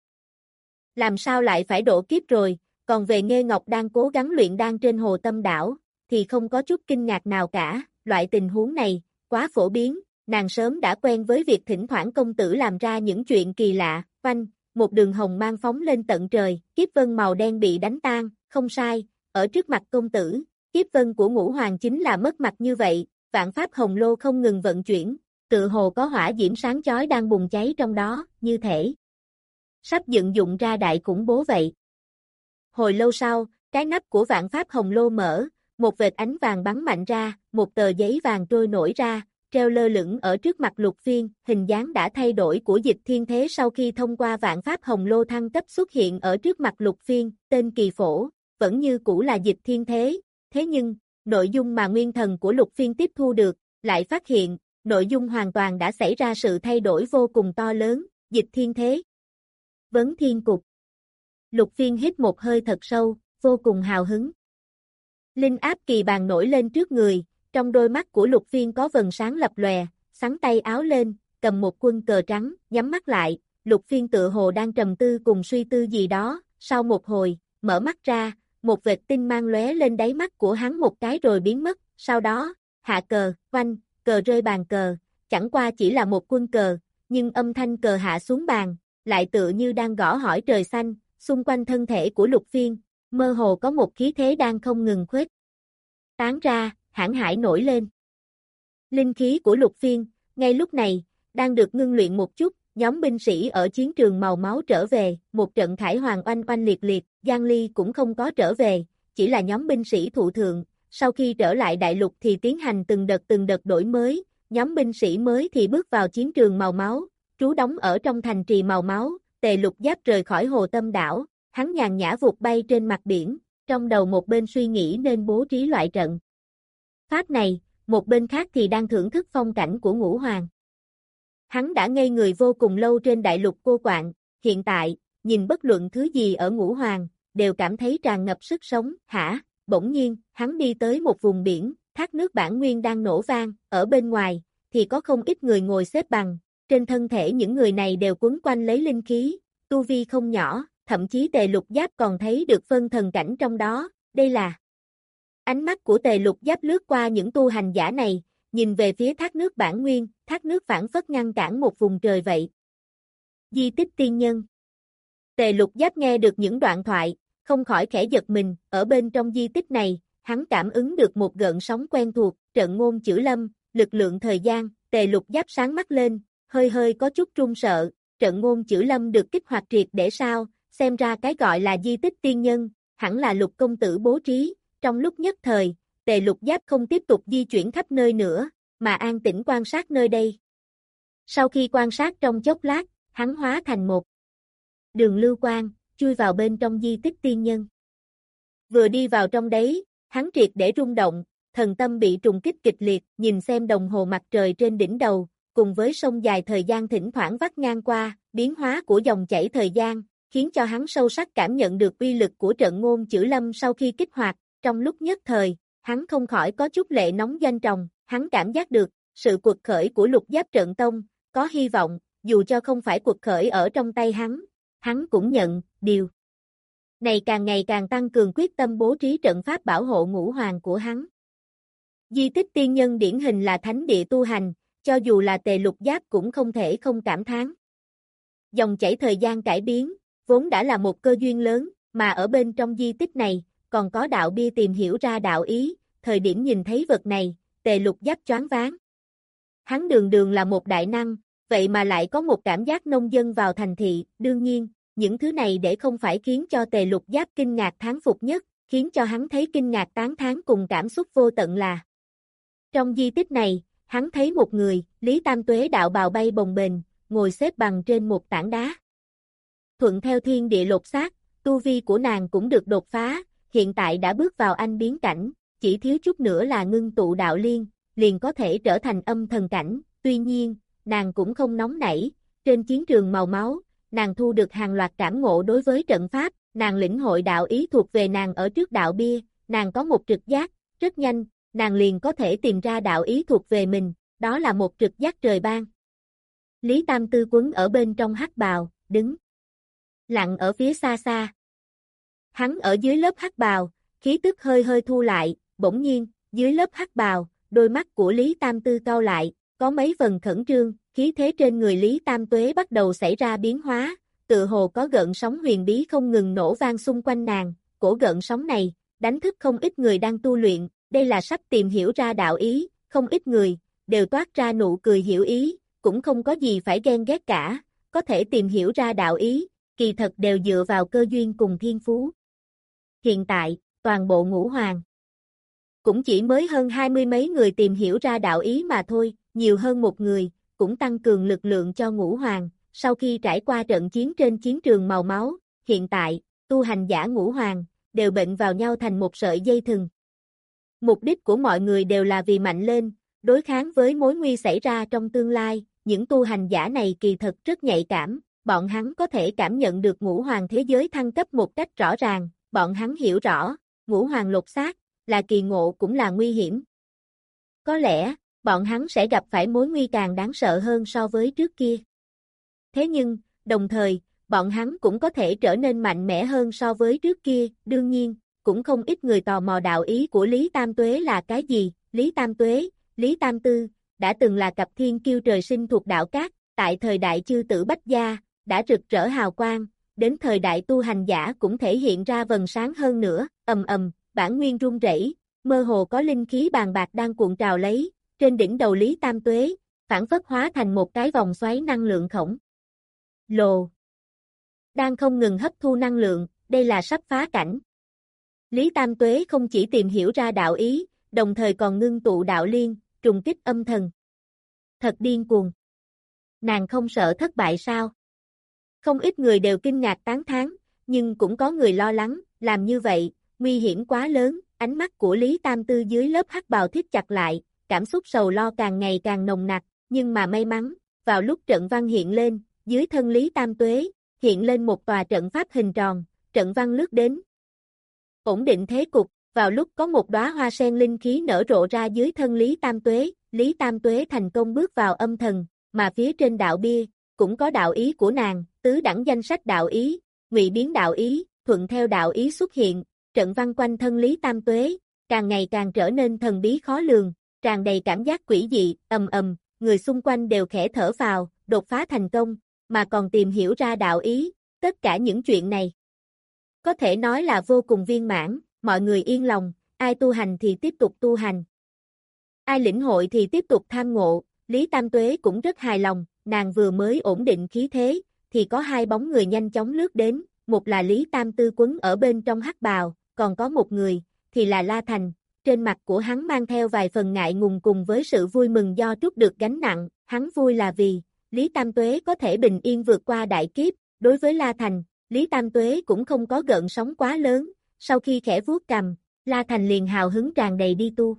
Làm sao lại phải độ kiếp rồi, còn về Nghê Ngọc đang cố gắng luyện đan trên Hồ Tâm Đảo, thì không có chút kinh ngạc nào cả, loại tình huống này, quá phổ biến, nàng sớm đã quen với việc thỉnh thoảng công tử làm ra những chuyện kỳ lạ, phanh, một đường hồng mang phóng lên tận trời, kiếp vân màu đen bị đánh tan, không sai, ở trước mặt công tử, kiếp vân của ngũ hoàng chính là mất mặt như vậy, vạn pháp hồng lô không ngừng vận chuyển, tự hồ có hỏa diễm sáng chói đang bùng cháy trong đó, như thể sắp dựng dụng ra đại khủng bố vậy. Hồi lâu sau, cái nắp của vạn pháp hồng lô mở, một vệt ánh vàng bắn mạnh ra, một tờ giấy vàng trôi nổi ra, treo lơ lửng ở trước mặt Lục Phiên, hình dáng đã thay đổi của Dịch Thiên Thế sau khi thông qua vạn pháp hồng lô thăng cấp xuất hiện ở trước mặt Lục Phiên, tên kỳ phổ, vẫn như cũ là Dịch Thiên Thế, thế nhưng, nội dung mà nguyên thần của Lục Phiên tiếp thu được, lại phát hiện, nội dung hoàn toàn đã xảy ra sự thay đổi vô cùng to lớn, Dịch Thiên Thế. Vấn Thiên Cục. Lục Phiên hít một hơi thật sâu, vô cùng hào hứng. Linh áp kỳ bàn nổi lên trước người, trong đôi mắt của Lục Phiên có vầng sáng lập lòe, xắn tay áo lên, cầm một quân cờ trắng, nhắm mắt lại, Lục Phiên tựa hồ đang trầm tư cùng suy tư gì đó, sau một hồi, mở mắt ra, một vệt tinh mang lóe lên đáy mắt của hắn một cái rồi biến mất, sau đó, hạ cờ, oanh, cờ rơi bàn cờ, chẳng qua chỉ là một quân cờ, nhưng âm thanh cờ hạ xuống bàn, lại tựa như đang gõ hỏi trời xanh, xung quanh thân thể của Lục Phiên, mơ hồ có một khí thế đang không ngừng khuếch tán ra, hãn hải nổi lên. Linh khí của Lục Phiên, ngay lúc này, đang được ngưng luyện một chút, nhóm binh sĩ ở chiến trường màu máu trở về, một trận khải hoàng oanh oanh liệt liệt, Giang Ly cũng không có trở về, chỉ là nhóm binh sĩ thụ thượng, sau khi trở lại đại lục thì tiến hành từng đợt từng đợt đổi mới, nhóm binh sĩ mới thì bước vào chiến trường màu máu, trú đóng ở trong thành trì màu máu, Tề Lục Giáp rời khỏi Hồ Tâm Đảo, hắn nhàn nhã vụt bay trên mặt biển, trong đầu một bên suy nghĩ nên bố trí loại trận pháp này, một bên khác thì đang thưởng thức phong cảnh của Ngũ Hoàng. Hắn đã ngây người vô cùng lâu trên đại lục cô quạng, hiện tại, nhìn bất luận thứ gì ở Ngũ Hoàng, đều cảm thấy tràn ngập sức sống, hả, bỗng nhiên, hắn đi tới một vùng biển, thác nước bản nguyên đang nổ vang, ở bên ngoài, thì có không ít người ngồi xếp bằng, trên thân thể những người này đều quấn quanh lấy linh khí, tu vi không nhỏ, thậm chí Tề Lục Giáp còn thấy được phân thần cảnh trong đó, đây là... Ánh mắt của Tề Lục Giáp lướt qua những tu hành giả này, nhìn về phía thác nước bản nguyên, thác nước phảng phất ngăn cản một vùng trời vậy. Di tích tiên nhân. Tề Lục Giáp nghe được những đoạn thoại, không khỏi khẽ giật mình, ở bên trong di tích này, hắn cảm ứng được một gợn sóng quen thuộc, trận ngôn chữ lâm, lực lượng thời gian, Tề Lục Giáp sáng mắt lên, hơi hơi có chút run sợ, trận ngôn chữ lâm được kích hoạt triệt để sao, xem ra cái gọi là di tích tiên nhân, hẳn là Lục công tử bố trí. Trong lúc nhất thời, Tề Lục Giáp không tiếp tục di chuyển khắp nơi nữa, mà an tĩnh quan sát nơi đây. Sau khi quan sát trong chốc lát, hắn hóa thành một đường lưu quang, chui vào bên trong di tích tiên nhân. Vừa đi vào trong đấy, hắn triệt để rung động, thần tâm bị trùng kích kịch liệt, nhìn xem đồng hồ mặt trời trên đỉnh đầu, cùng với sông dài thời gian thỉnh thoảng vắt ngang qua, biến hóa của dòng chảy thời gian, khiến cho hắn sâu sắc cảm nhận được uy lực của trận ngôn chữ lâm sau khi kích hoạt. Trong lúc nhất thời, hắn không khỏi có chút lệ nóng doanh tròng, hắn cảm giác được, sự cuộc khởi của Lục Giáp trận tông, có hy vọng, dù cho không phải cuộc khởi ở trong tay hắn, hắn cũng nhận, điều này càng ngày càng tăng cường quyết tâm bố trí trận pháp bảo hộ Ngũ Hoàng của hắn. Di tích tiên nhân điển hình là thánh địa tu hành, cho dù là Tề Lục Giáp cũng không thể không cảm thán. Dòng chảy thời gian cải biến, vốn đã là một cơ duyên lớn, mà ở bên trong di tích này, còn có đạo bia tìm hiểu ra đạo ý, thời điểm nhìn thấy vật này, Tề Lục Giáp choáng váng. Hắn đường đường là một đại năng, vậy mà lại có một cảm giác nông dân vào thành thị, đương nhiên, những thứ này để không phải khiến cho Tề Lục Giáp kinh ngạc thán phục nhất, khiến cho hắn thấy kinh ngạc tán thán cùng cảm xúc vô tận là. Trong di tích này, hắn thấy một người, Lý Tam Tuế đạo bào bay bồng bềnh, ngồi xếp bằng trên một tảng đá. Thuận theo thiên địa lột xác, tu vi của nàng cũng được đột phá, hiện tại đã bước vào anh biến cảnh, chỉ thiếu chút nữa là ngưng tụ đạo liên, liền có thể trở thành âm thần cảnh, tuy nhiên, nàng cũng không nóng nảy, trên chiến trường màu máu, nàng thu được hàng loạt cảm ngộ đối với trận pháp, nàng lĩnh hội đạo ý thuộc về nàng ở trước đạo bia, nàng có một trực giác, rất nhanh, nàng liền có thể tìm ra đạo ý thuộc về mình, đó là một trực giác trời ban. Lý Tam Tư quấn ở bên trong hắc bào, đứng lặng ở phía xa xa. Hắn ở dưới lớp hắc bào, khí tức hơi hơi thu lại, bỗng nhiên, dưới lớp hắc bào, đôi mắt của Lý Tam Tư cau lại, có mấy phần khẩn trương, khí thế trên người Lý Tam Tuế bắt đầu xảy ra biến hóa, tự hồ có gợn sóng huyền bí không ngừng nổ vang xung quanh nàng, cổ gợn sóng này, đánh thức không ít người đang tu luyện, đây là sắp tìm hiểu ra đạo ý, không ít người, đều toát ra nụ cười hiểu ý, cũng không có gì phải ghen ghét cả, có thể tìm hiểu ra đạo ý, kỳ thật đều dựa vào cơ duyên cùng thiên phú. Hiện tại, toàn bộ ngũ hoàng, cũng chỉ mới hơn hai mươi mấy người tìm hiểu ra đạo ý mà thôi, nhiều hơn một người, cũng tăng cường lực lượng cho ngũ hoàng, sau khi trải qua trận chiến trên chiến trường màu máu, hiện tại, tu hành giả ngũ hoàng, đều bệnh vào nhau thành một sợi dây thừng. Mục đích của mọi người đều là vì mạnh lên, đối kháng với mối nguy xảy ra trong tương lai, những tu hành giả này kỳ thật rất nhạy cảm, bọn hắn có thể cảm nhận được ngũ hoàng thế giới thăng cấp một cách rõ ràng, bọn hắn hiểu rõ, ngũ hoàng lột xác, là kỳ ngộ cũng là nguy hiểm. Có lẽ, bọn hắn sẽ gặp phải mối nguy càng đáng sợ hơn so với trước kia. Thế nhưng, đồng thời, bọn hắn cũng có thể trở nên mạnh mẽ hơn so với trước kia, đương nhiên, cũng không ít người tò mò đạo ý của Lý Tam Tuế là cái gì, Lý Tam Tuế, Lý Tam Tư, đã từng là cặp thiên kiêu trời sinh thuộc đạo cát, tại thời đại chư tử Bách Gia, đã rực rỡ hào quang, đến thời đại tu hành giả cũng thể hiện ra vầng sáng hơn nữa, ầm ầm, bản nguyên rung rẩy, mơ hồ có linh khí bàn bạc đang cuộn trào lấy, trên đỉnh đầu Lý Tam Tuế, phản phất hóa thành một cái vòng xoáy năng lượng khổng lồ. Đang không ngừng hấp thu năng lượng, đây là sắp phá cảnh. Lý Tam Tuế không chỉ tìm hiểu ra đạo ý, đồng thời còn ngưng tụ đạo liên, trùng kích âm thần. Thật điên cuồng. Nàng không sợ thất bại sao? Không ít người đều kinh ngạc tán thán, nhưng cũng có người lo lắng, làm như vậy, nguy hiểm quá lớn, ánh mắt của Lý Tam Tư dưới lớp hắc bào thít chặt lại, cảm xúc sầu lo càng ngày càng nồng nặc, nhưng mà may mắn, vào lúc trận văn hiện lên, dưới thân Lý Tam Tuế, hiện lên một tòa trận pháp hình tròn, trận văn lướt đến. Ổn định thế cục, vào lúc có một đóa hoa sen linh khí nở rộ ra dưới thân Lý Tam Tuế, Lý Tam Tuế thành công bước vào âm thần, mà phía trên đạo bia, cũng có đạo ý của nàng, tứ đẳng danh sách đạo ý, ngụy biến đạo ý, thuận theo đạo ý xuất hiện, trận văn quanh thân Lý Tam Tuế, càng ngày càng trở nên thần bí khó lường, tràn đầy cảm giác quỷ dị, ầm ầm, người xung quanh đều khẽ thở phào, đột phá thành công, mà còn tìm hiểu ra đạo ý, tất cả những chuyện này. Có thể nói là vô cùng viên mãn, mọi người yên lòng, ai tu hành thì tiếp tục tu hành. Ai lĩnh hội thì tiếp tục tham ngộ, Lý Tam Tuế cũng rất hài lòng, nàng vừa mới ổn định khí thế, thì có hai bóng người nhanh chóng lướt đến, một là Lý Tam Tư quấn ở bên trong hắc bào, còn có một người, thì là La Thành, trên mặt của hắn mang theo vài phần ngại ngùng cùng với sự vui mừng do trút được gánh nặng, hắn vui là vì, Lý Tam Tuế có thể bình yên vượt qua đại kiếp, đối với La Thành, Lý Tam Tuế cũng không có gợn sóng quá lớn, sau khi khẽ vuốt cằm, La Thành liền hào hứng tràn đầy đi tu.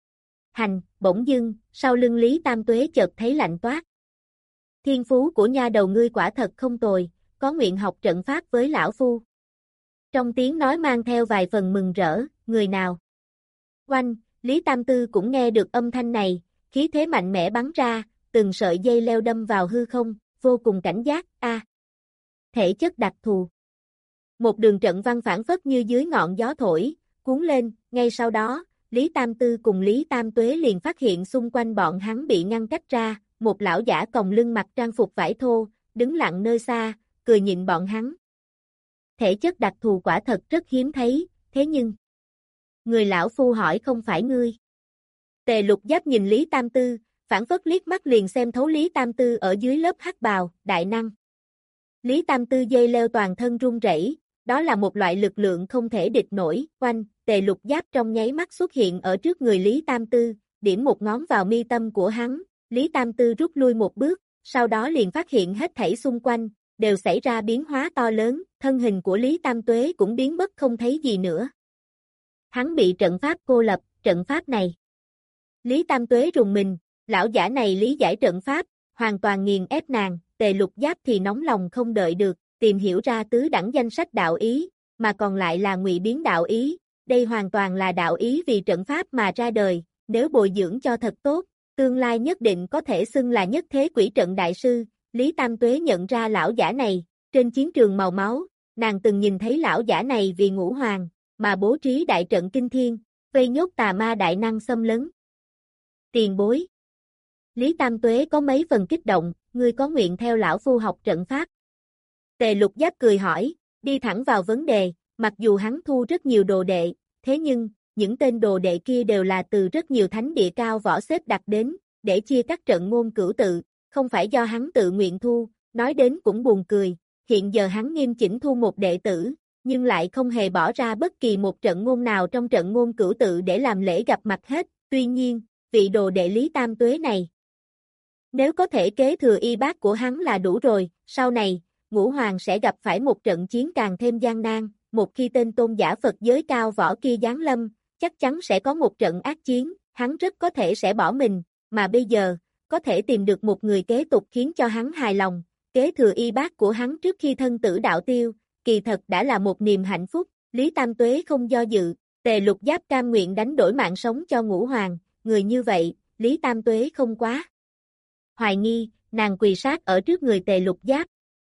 Hành, bỗng dưng, sau lưng Lý Tam Tuế chợt thấy lạnh toát. Thiên phú của nha đầu ngươi quả thật không tồi, có nguyện học trận pháp với lão phu. Trong tiếng nói mang theo vài phần mừng rỡ, người nào? Oanh, Lý Tam Tư cũng nghe được âm thanh này, khí thế mạnh mẽ bắn ra, từng sợi dây leo đâm vào hư không, vô cùng cảnh giác, a. À. Thể chất đặc thù. Một đường trận văn phản phất như dưới ngọn gió thổi, cuốn lên, ngay sau đó, Lý Tam Tư cùng Lý Tam Tuế liền phát hiện xung quanh bọn hắn bị ngăn cách ra, một lão giả còng lưng mặc trang phục vải thô, đứng lặng nơi xa, cười nhịn bọn hắn. Thể chất đặc thù quả thật rất hiếm thấy, thế nhưng... Người lão phu hỏi không phải ngươi. Tề Lục Giáp nhìn Lý Tam Tư, phản phất liếc mắt liền xem thấu Lý Tam Tư ở dưới lớp hắc bào, đại năng. Lý Tam Tư dây leo toàn thân run rẩy, đó là một loại lực lượng không thể địch nổi, oanh, Tề Lục Giáp trong nháy mắt xuất hiện ở trước người Lý Tam Tư, điểm một ngón vào mi tâm của hắn, Lý Tam Tư rút lui một bước, sau đó liền phát hiện hết thảy xung quanh, đều xảy ra biến hóa to lớn, thân hình của Lý Tam Tuế cũng biến mất không thấy gì nữa. Hắn bị trận pháp cô lập, trận pháp này. Lý Tam Tuế rùng mình, lão giả này lý giải trận pháp, hoàn toàn nghiền ép nàng, Tề Lục Giáp thì nóng lòng không đợi được, tìm hiểu ra tứ đẳng danh sách đạo ý, mà còn lại là ngụy biến đạo ý, đây hoàn toàn là đạo ý vì trận pháp mà ra đời, nếu bồi dưỡng cho thật tốt, tương lai nhất định có thể xưng là nhất thế quỷ trận đại sư. Lý Tam Tuế nhận ra lão giả này, trên chiến trường màu máu, nàng từng nhìn thấy lão giả này vì Ngũ Hoàng, mà bố trí đại trận kinh thiên, vây nhốt tà ma đại năng xâm lấn. Tiền bối. Lý Tam Tuế có mấy phần kích động, ngươi có nguyện theo lão phu học trận pháp? Tề Lục Giáp cười hỏi, đi thẳng vào vấn đề, mặc dù hắn thu rất nhiều đồ đệ, thế nhưng, những tên đồ đệ kia đều là từ rất nhiều thánh địa cao võ xếp đặt đến, để chia các trận ngôn cửu tự, không phải do hắn tự nguyện thu, nói đến cũng buồn cười, hiện giờ hắn nghiêm chỉnh thu một đệ tử, nhưng lại không hề bỏ ra bất kỳ một trận ngôn nào trong trận ngôn cửu tự để làm lễ gặp mặt hết, tuy nhiên, vị đồ đệ Lý Tam Tuế này, nếu có thể kế thừa y bác của hắn là đủ rồi, sau này, Ngũ Hoàng sẽ gặp phải một trận chiến càng thêm gian nan, một khi tên tôn giả Phật giới cao võ kia giáng lâm, chắc chắn sẽ có một trận ác chiến, hắn rất có thể sẽ bỏ mình, mà bây giờ, có thể tìm được một người kế tục khiến cho hắn hài lòng, kế thừa y bác của hắn trước khi thân tử đạo tiêu, kỳ thật đã là một niềm hạnh phúc, Lý Tam Tuế không do dự, Tề Lục Giáp cam nguyện đánh đổi mạng sống cho Ngũ Hoàng, người như vậy, Lý Tam Tuế không quá hoài nghi, nàng quỳ sát ở trước người Tề Lục Giáp.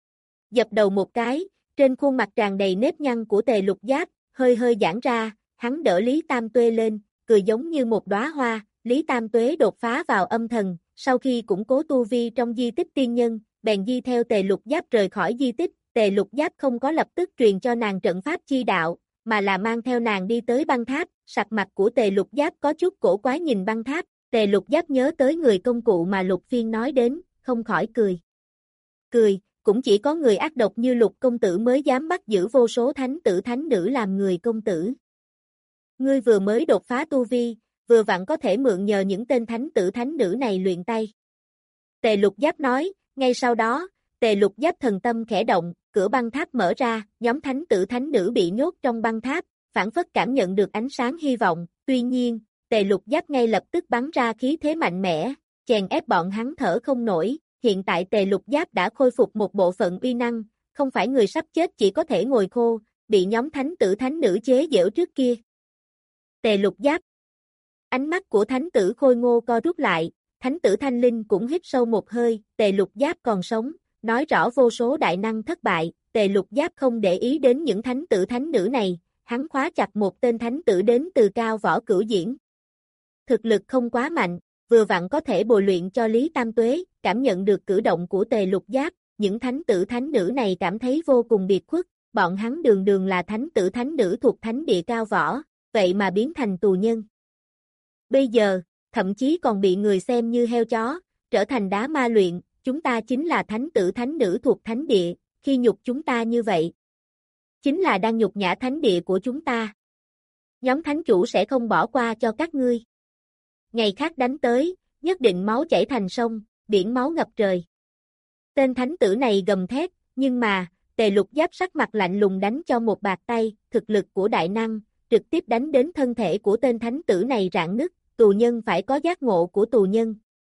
Dập đầu một cái, trên khuôn mặt tràn đầy nếp nhăn của Tề Lục Giáp, hơi hơi giãn ra, hắn đỡ Lý Tam Tuế lên, cười giống như một đóa hoa, Lý Tam Tuế đột phá vào âm thần, sau khi củng cố tu vi trong di tích tiên nhân, bèn di theo Tề Lục Giáp rời khỏi di tích, Tề Lục Giáp không có lập tức truyền cho nàng trận pháp chi đạo, mà là mang theo nàng đi tới băng tháp, sặc mặt của Tề Lục Giáp có chút cổ quái nhìn băng tháp, Tề Lục Giáp nhớ tới người công cụ mà Lục Phiên nói đến, không khỏi cười. Cười, cũng chỉ có người ác độc như Lục công tử mới dám bắt giữ vô số thánh tử thánh nữ làm người công tử. Ngươi vừa mới đột phá tu vi, vừa vặn có thể mượn nhờ những tên thánh tử thánh nữ này luyện tay. Tề Lục Giáp nói, ngay sau đó, Tề Lục Giáp thần tâm khẽ động, cửa băng tháp mở ra, nhóm thánh tử thánh nữ bị nhốt trong băng tháp, phản phất cảm nhận được ánh sáng hy vọng, tuy nhiên, Tề Lục Giáp ngay lập tức bắn ra khí thế mạnh mẽ, chèn ép bọn hắn thở không nổi, hiện tại Tề Lục Giáp đã khôi phục một bộ phận uy năng, không phải người sắp chết chỉ có thể ngồi khô, bị nhóm thánh tử thánh nữ chế giễu trước kia. Tề Lục Giáp. Ánh mắt của thánh tử khôi ngô co rút lại, thánh tử Thanh Linh cũng hít sâu một hơi, Tề Lục Giáp còn sống, nói rõ vô số đại năng thất bại, Tề Lục Giáp không để ý đến những thánh tử thánh nữ này, hắn khóa chặt một tên thánh tử đến từ cao võ cửu diễn. Thực lực không quá mạnh, vừa vặn có thể bồi luyện cho Lý Tam Tuế, cảm nhận được cử động của Tề Lục Giáp, những thánh tử thánh nữ này cảm thấy vô cùng biệt khuất, bọn hắn đường đường là thánh tử thánh nữ thuộc thánh địa cao võ, vậy mà biến thành tù nhân. Bây giờ, thậm chí còn bị người xem như heo chó, trở thành đá ma luyện, chúng ta chính là thánh tử thánh nữ thuộc thánh địa, khi nhục chúng ta như vậy, chính là đang nhục nhã thánh địa của chúng ta. Nhóm thánh chủ sẽ không bỏ qua cho các ngươi. Ngày khác đánh tới, nhất định máu chảy thành sông, biển máu ngập trời. Tên thánh tử này gầm thét, nhưng mà, Tề Lục Giáp sắc mặt lạnh lùng đánh cho một bạt tay, thực lực của đại năng, trực tiếp đánh đến thân thể của tên thánh tử này rạn nứt, tù nhân phải có giác ngộ của tù nhân.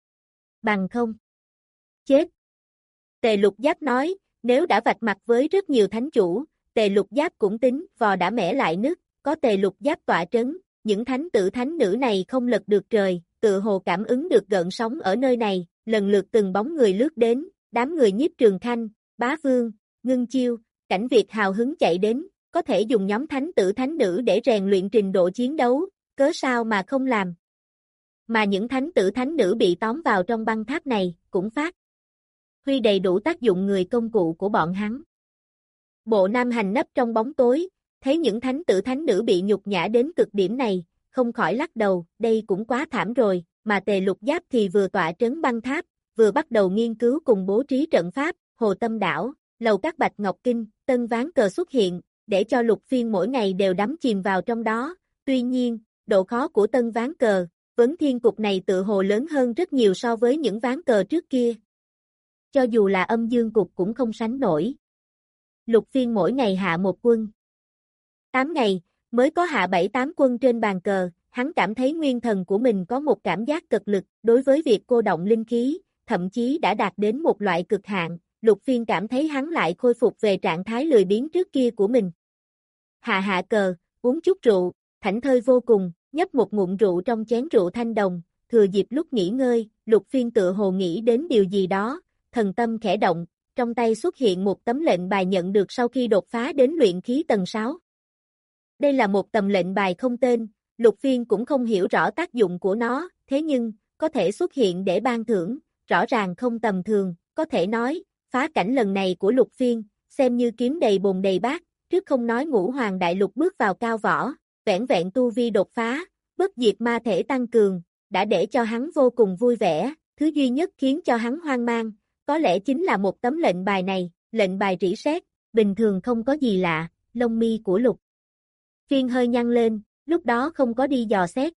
Bằng không. Chết. Tề Lục Giáp nói, nếu đã vạch mặt với rất nhiều thánh chủ, Tề Lục Giáp cũng tính, vò đã mẻ lại nứt, có Tề Lục Giáp tọa trấn, những thánh tử thánh nữ này không lật được trời, tự hồ cảm ứng được gợn sóng ở nơi này, lần lượt từng bóng người lướt đến, đám người Nhiếp Trường Khanh, Bá Vương, Ngưng Chiêu, Cảnh Việt hào hứng chạy đến, có thể dùng nhóm thánh tử thánh nữ để rèn luyện trình độ chiến đấu, cớ sao mà không làm. Mà những thánh tử thánh nữ bị tóm vào trong băng tháp này, cũng phát huy đầy đủ tác dụng người công cụ của bọn hắn. Bộ Nam Hành nấp trong bóng tối, thấy những thánh tử thánh nữ bị nhục nhã đến cực điểm này, không khỏi lắc đầu, đây cũng quá thảm rồi, mà Tề Lục Giáp thì vừa tọa trấn băng tháp, vừa bắt đầu nghiên cứu cùng bố trí trận pháp, Hồ Tâm Đảo, Lầu Các Bạch Ngọc Kinh, tân ván cờ xuất hiện, để cho Lục Phiên mỗi ngày đều đắm chìm vào trong đó, tuy nhiên, độ khó của tân ván cờ, vấn thiên cục này tự hồ lớn hơn rất nhiều so với những ván cờ trước kia. cho dù là âm dương cục cũng không sánh nổi. Lục Phiên mỗi ngày hạ một quân. tám ngày, mới có hạ bảy tám quân trên bàn cờ, hắn cảm thấy nguyên thần của mình có một cảm giác cực lực, đối với việc cô động linh khí, thậm chí đã đạt đến một loại cực hạn, Lục Phiên cảm thấy hắn lại khôi phục về trạng thái lười biếng trước kia của mình. Hạ hạ cờ, uống chút rượu, thảnh thơi vô cùng, nhấp một ngụm rượu trong chén rượu thanh đồng, thừa dịp lúc nghỉ ngơi, Lục Phiên tựa hồ nghĩ đến điều gì đó, thần tâm khẽ động, trong tay xuất hiện một tấm lệnh bài nhận được sau khi đột phá đến luyện khí tầng sáu. Đây là một tấm lệnh bài không tên, Lục Phiên cũng không hiểu rõ tác dụng của nó, thế nhưng, có thể xuất hiện để ban thưởng, rõ ràng không tầm thường, có thể nói, phá cảnh lần này của Lục Phiên, xem như kiếm đầy bồn đầy bát, trước không nói Ngũ Hoàng Đại Lục bước vào cao võ, vẻn vẹn tu vi đột phá, bất diệt ma thể tăng cường, đã để cho hắn vô cùng vui vẻ, thứ duy nhất khiến cho hắn hoang mang, có lẽ chính là một tấm lệnh bài này, lệnh bài rỉ sét, bình thường không có gì lạ, lông mi của Lục Phiên hơi nhăn lên, lúc đó không có đi dò xét.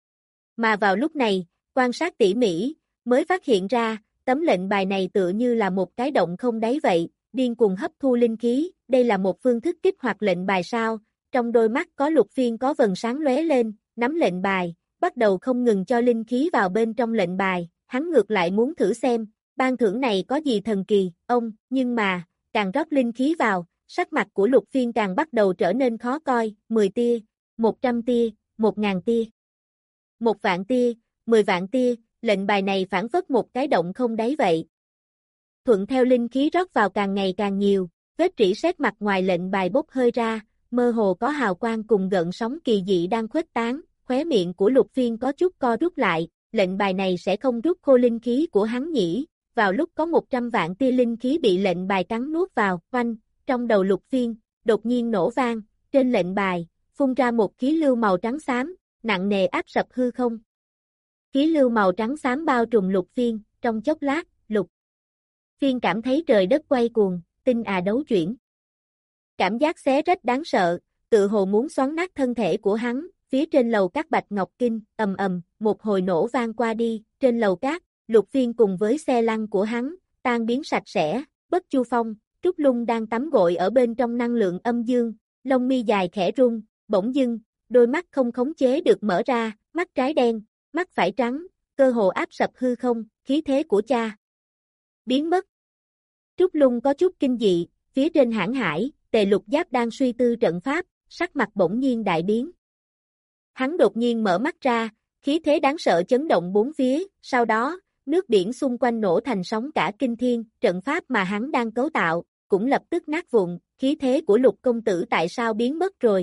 Mà vào lúc này, quan sát tỉ mỉ, mới phát hiện ra, tấm lệnh bài này tựa như là một cái động không đáy vậy, điên cuồng hấp thu linh khí, đây là một phương thức kích hoạt lệnh bài sao, trong đôi mắt có Lục Phiên có vầng sáng lóe lên, nắm lệnh bài, bắt đầu không ngừng cho linh khí vào bên trong lệnh bài, hắn ngược lại muốn thử xem, ban thưởng này có gì thần kỳ, ông, nhưng mà, càng rót linh khí vào, sắc mặt của Lục Phiên càng bắt đầu trở nên khó coi, mười tia, một trăm tia, một ngàn tia, một vạn tia, mười vạn tia, lệnh bài này phản phất một cái động không đáy vậy. Thuận theo linh khí rót vào càng ngày càng nhiều, vết rỉ sét mặt ngoài lệnh bài bốc hơi ra, mơ hồ có hào quang cùng gợn sóng kỳ dị đang khuếch tán, khóe miệng của Lục Phiên có chút co rút lại, lệnh bài này sẽ không rút khô linh khí của hắn nhỉ, vào lúc có một trăm vạn tia linh khí bị lệnh bài cắn nuốt vào, oanh, trong đầu Lục Phiên, đột nhiên nổ vang, trên lệnh bài, phun ra một khí lưu màu trắng xám, nặng nề áp sập hư không. Khí lưu màu trắng xám bao trùm Lục Phiên, trong chốc lát, Lục Phiên cảm thấy trời đất quay cuồng, tinh à đấu chuyển. Cảm giác xé rách đáng sợ, tự hồ muốn xoắn nát thân thể của hắn, phía trên lầu các bạch ngọc kinh, ầm ầm, một hồi nổ vang qua đi, trên lầu cát, Lục Phiên cùng với xe lăn của hắn, tan biến sạch sẽ, Bất Chu Phong, Trúc Lung đang tắm gội ở bên trong năng lượng âm dương, lông mi dài khẽ rung, bỗng dưng, đôi mắt không khống chế được mở ra, mắt trái đen, mắt phải trắng, cơ hồ áp sập hư không, khí thế của cha biến mất. Trúc Lung có chút kinh dị, phía trên hãn hải, Tề Lục Giáp đang suy tư trận pháp, sắc mặt bỗng nhiên đại biến. Hắn đột nhiên mở mắt ra, khí thế đáng sợ chấn động bốn phía, sau đó, nước biển xung quanh nổ thành sóng cả kinh thiên, trận pháp mà hắn đang cấu tạo, cũng lập tức nát vụn, khí thế của Lục công tử tại sao biến mất rồi?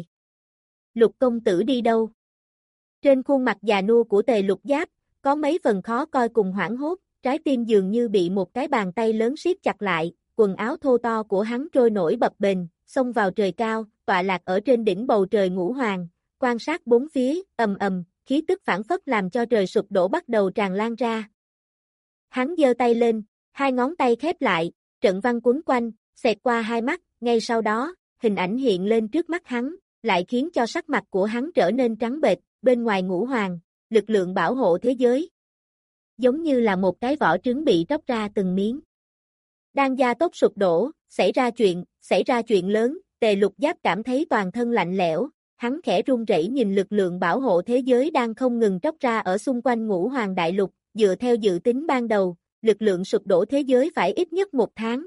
Lục công tử đi đâu? Trên khuôn mặt già nua của Tề Lục Giáp, có mấy phần khó coi cùng hoảng hốt, trái tim dường như bị một cái bàn tay lớn siết chặt lại, quần áo thô to của hắn trôi nổi bập bềnh, xông vào trời cao, tọa lạc ở trên đỉnh bầu trời ngũ hoàng, quan sát bốn phía, ầm ầm, khí tức phản phất làm cho trời sụp đổ bắt đầu tràn lan ra. Hắn giơ tay lên, hai ngón tay khép lại, trận văn quấn quanh, xẹt qua hai mắt, ngay sau đó, hình ảnh hiện lên trước mắt hắn, lại khiến cho sắc mặt của hắn trở nên trắng bệch, bên ngoài ngũ hoàng, lực lượng bảo hộ thế giới. Giống như là một cái vỏ trứng bị tróc ra từng miếng. Đang gia tốc sụp đổ, xảy ra chuyện, xảy ra chuyện lớn, Tề Lục Giáp cảm thấy toàn thân lạnh lẽo, hắn khẽ run rẩy nhìn lực lượng bảo hộ thế giới đang không ngừng tróc ra ở xung quanh ngũ hoàng đại lục, dựa theo dự tính ban đầu, lực lượng sụp đổ thế giới phải ít nhất một tháng.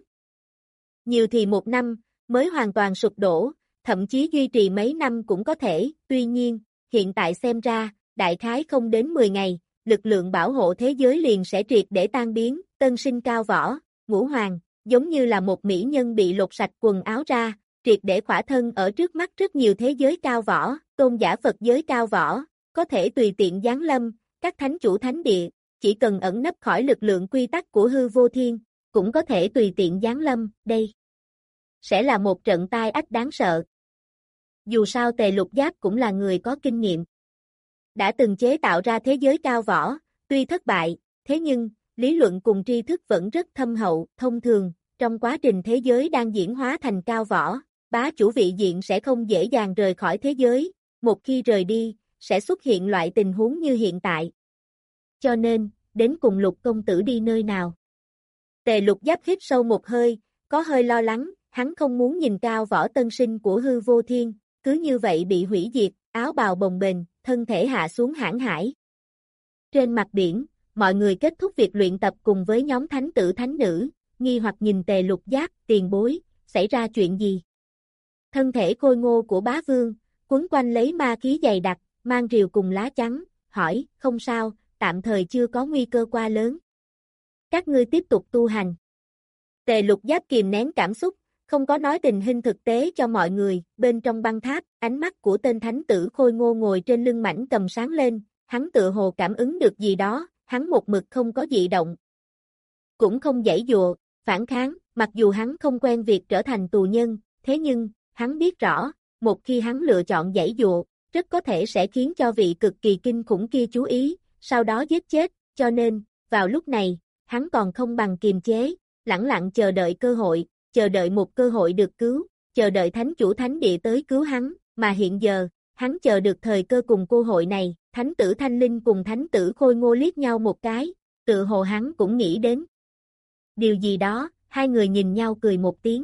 Nhiều thì một năm, mới hoàn toàn sụp đổ, thậm chí duy trì mấy năm cũng có thể, tuy nhiên, hiện tại xem ra, đại khái không đến mười ngày, lực lượng bảo hộ thế giới liền sẽ triệt để tan biến, tân sinh cao võ, ngũ hoàng, giống như là một mỹ nhân bị lột sạch quần áo ra, triệt để khỏa thân ở trước mắt rất nhiều thế giới cao võ, tôn giả Phật giới cao võ, có thể tùy tiện giáng lâm, các thánh chủ thánh địa, chỉ cần ẩn nấp khỏi lực lượng quy tắc của hư vô thiên, cũng có thể tùy tiện giáng lâm, đây sẽ là một trận tai ách đáng sợ. Dù sao Tề Lục Giáp cũng là người có kinh nghiệm, đã từng chế tạo ra thế giới cao võ, tuy thất bại, thế nhưng, lý luận cùng tri thức vẫn rất thâm hậu, thông thường, trong quá trình thế giới đang diễn hóa thành cao võ, bá chủ vị diện sẽ không dễ dàng rời khỏi thế giới, một khi rời đi, sẽ xuất hiện loại tình huống như hiện tại. Cho nên, đến cùng Lục công tử đi nơi nào? Tề Lục Giáp hít sâu một hơi, có hơi lo lắng, hắn không muốn nhìn Cao Võ tân sinh của Hư Vô Thiên, cứ như vậy bị hủy diệt, áo bào bồng bềnh, thân thể hạ xuống hãn hải. Trên mặt biển, mọi người kết thúc việc luyện tập cùng với nhóm thánh tử thánh nữ, nghi hoặc nhìn Tề Lục Giáp, tiền bối, xảy ra chuyện gì? Thân thể khôi ngô của bá vương, quấn quanh lấy ma khí dày đặc, mang rìu cùng lá chắn, hỏi, không sao, tạm thời chưa có nguy cơ quá lớn. Các ngươi tiếp tục tu hành. Tề Lục Giáp kìm nén cảm xúc, không có nói tình hình thực tế cho mọi người, bên trong băng tháp, ánh mắt của tên thánh tử khôi ngô ngồi trên lưng mảnh cầm sáng lên, hắn tự hồ cảm ứng được gì đó, hắn một mực không có dị động. Cũng không giãy dụa, phản kháng, mặc dù hắn không quen việc trở thành tù nhân, thế nhưng, hắn biết rõ, một khi hắn lựa chọn giãy dụa, rất có thể sẽ khiến cho vị cực kỳ kinh khủng kia chú ý, sau đó giết chết, cho nên, vào lúc này, hắn còn không bằng kiềm chế, lẳng lặng chờ đợi cơ hội, chờ đợi một cơ hội được cứu, chờ đợi thánh chủ thánh địa tới cứu hắn, mà hiện giờ, hắn chờ được thời cơ cùng cơ hội này, thánh tử Thanh Linh cùng thánh tử Khôi Ngô liếc nhau một cái, tự hồ hắn cũng nghĩ đến. Điều gì đó, hai người nhìn nhau cười một tiếng.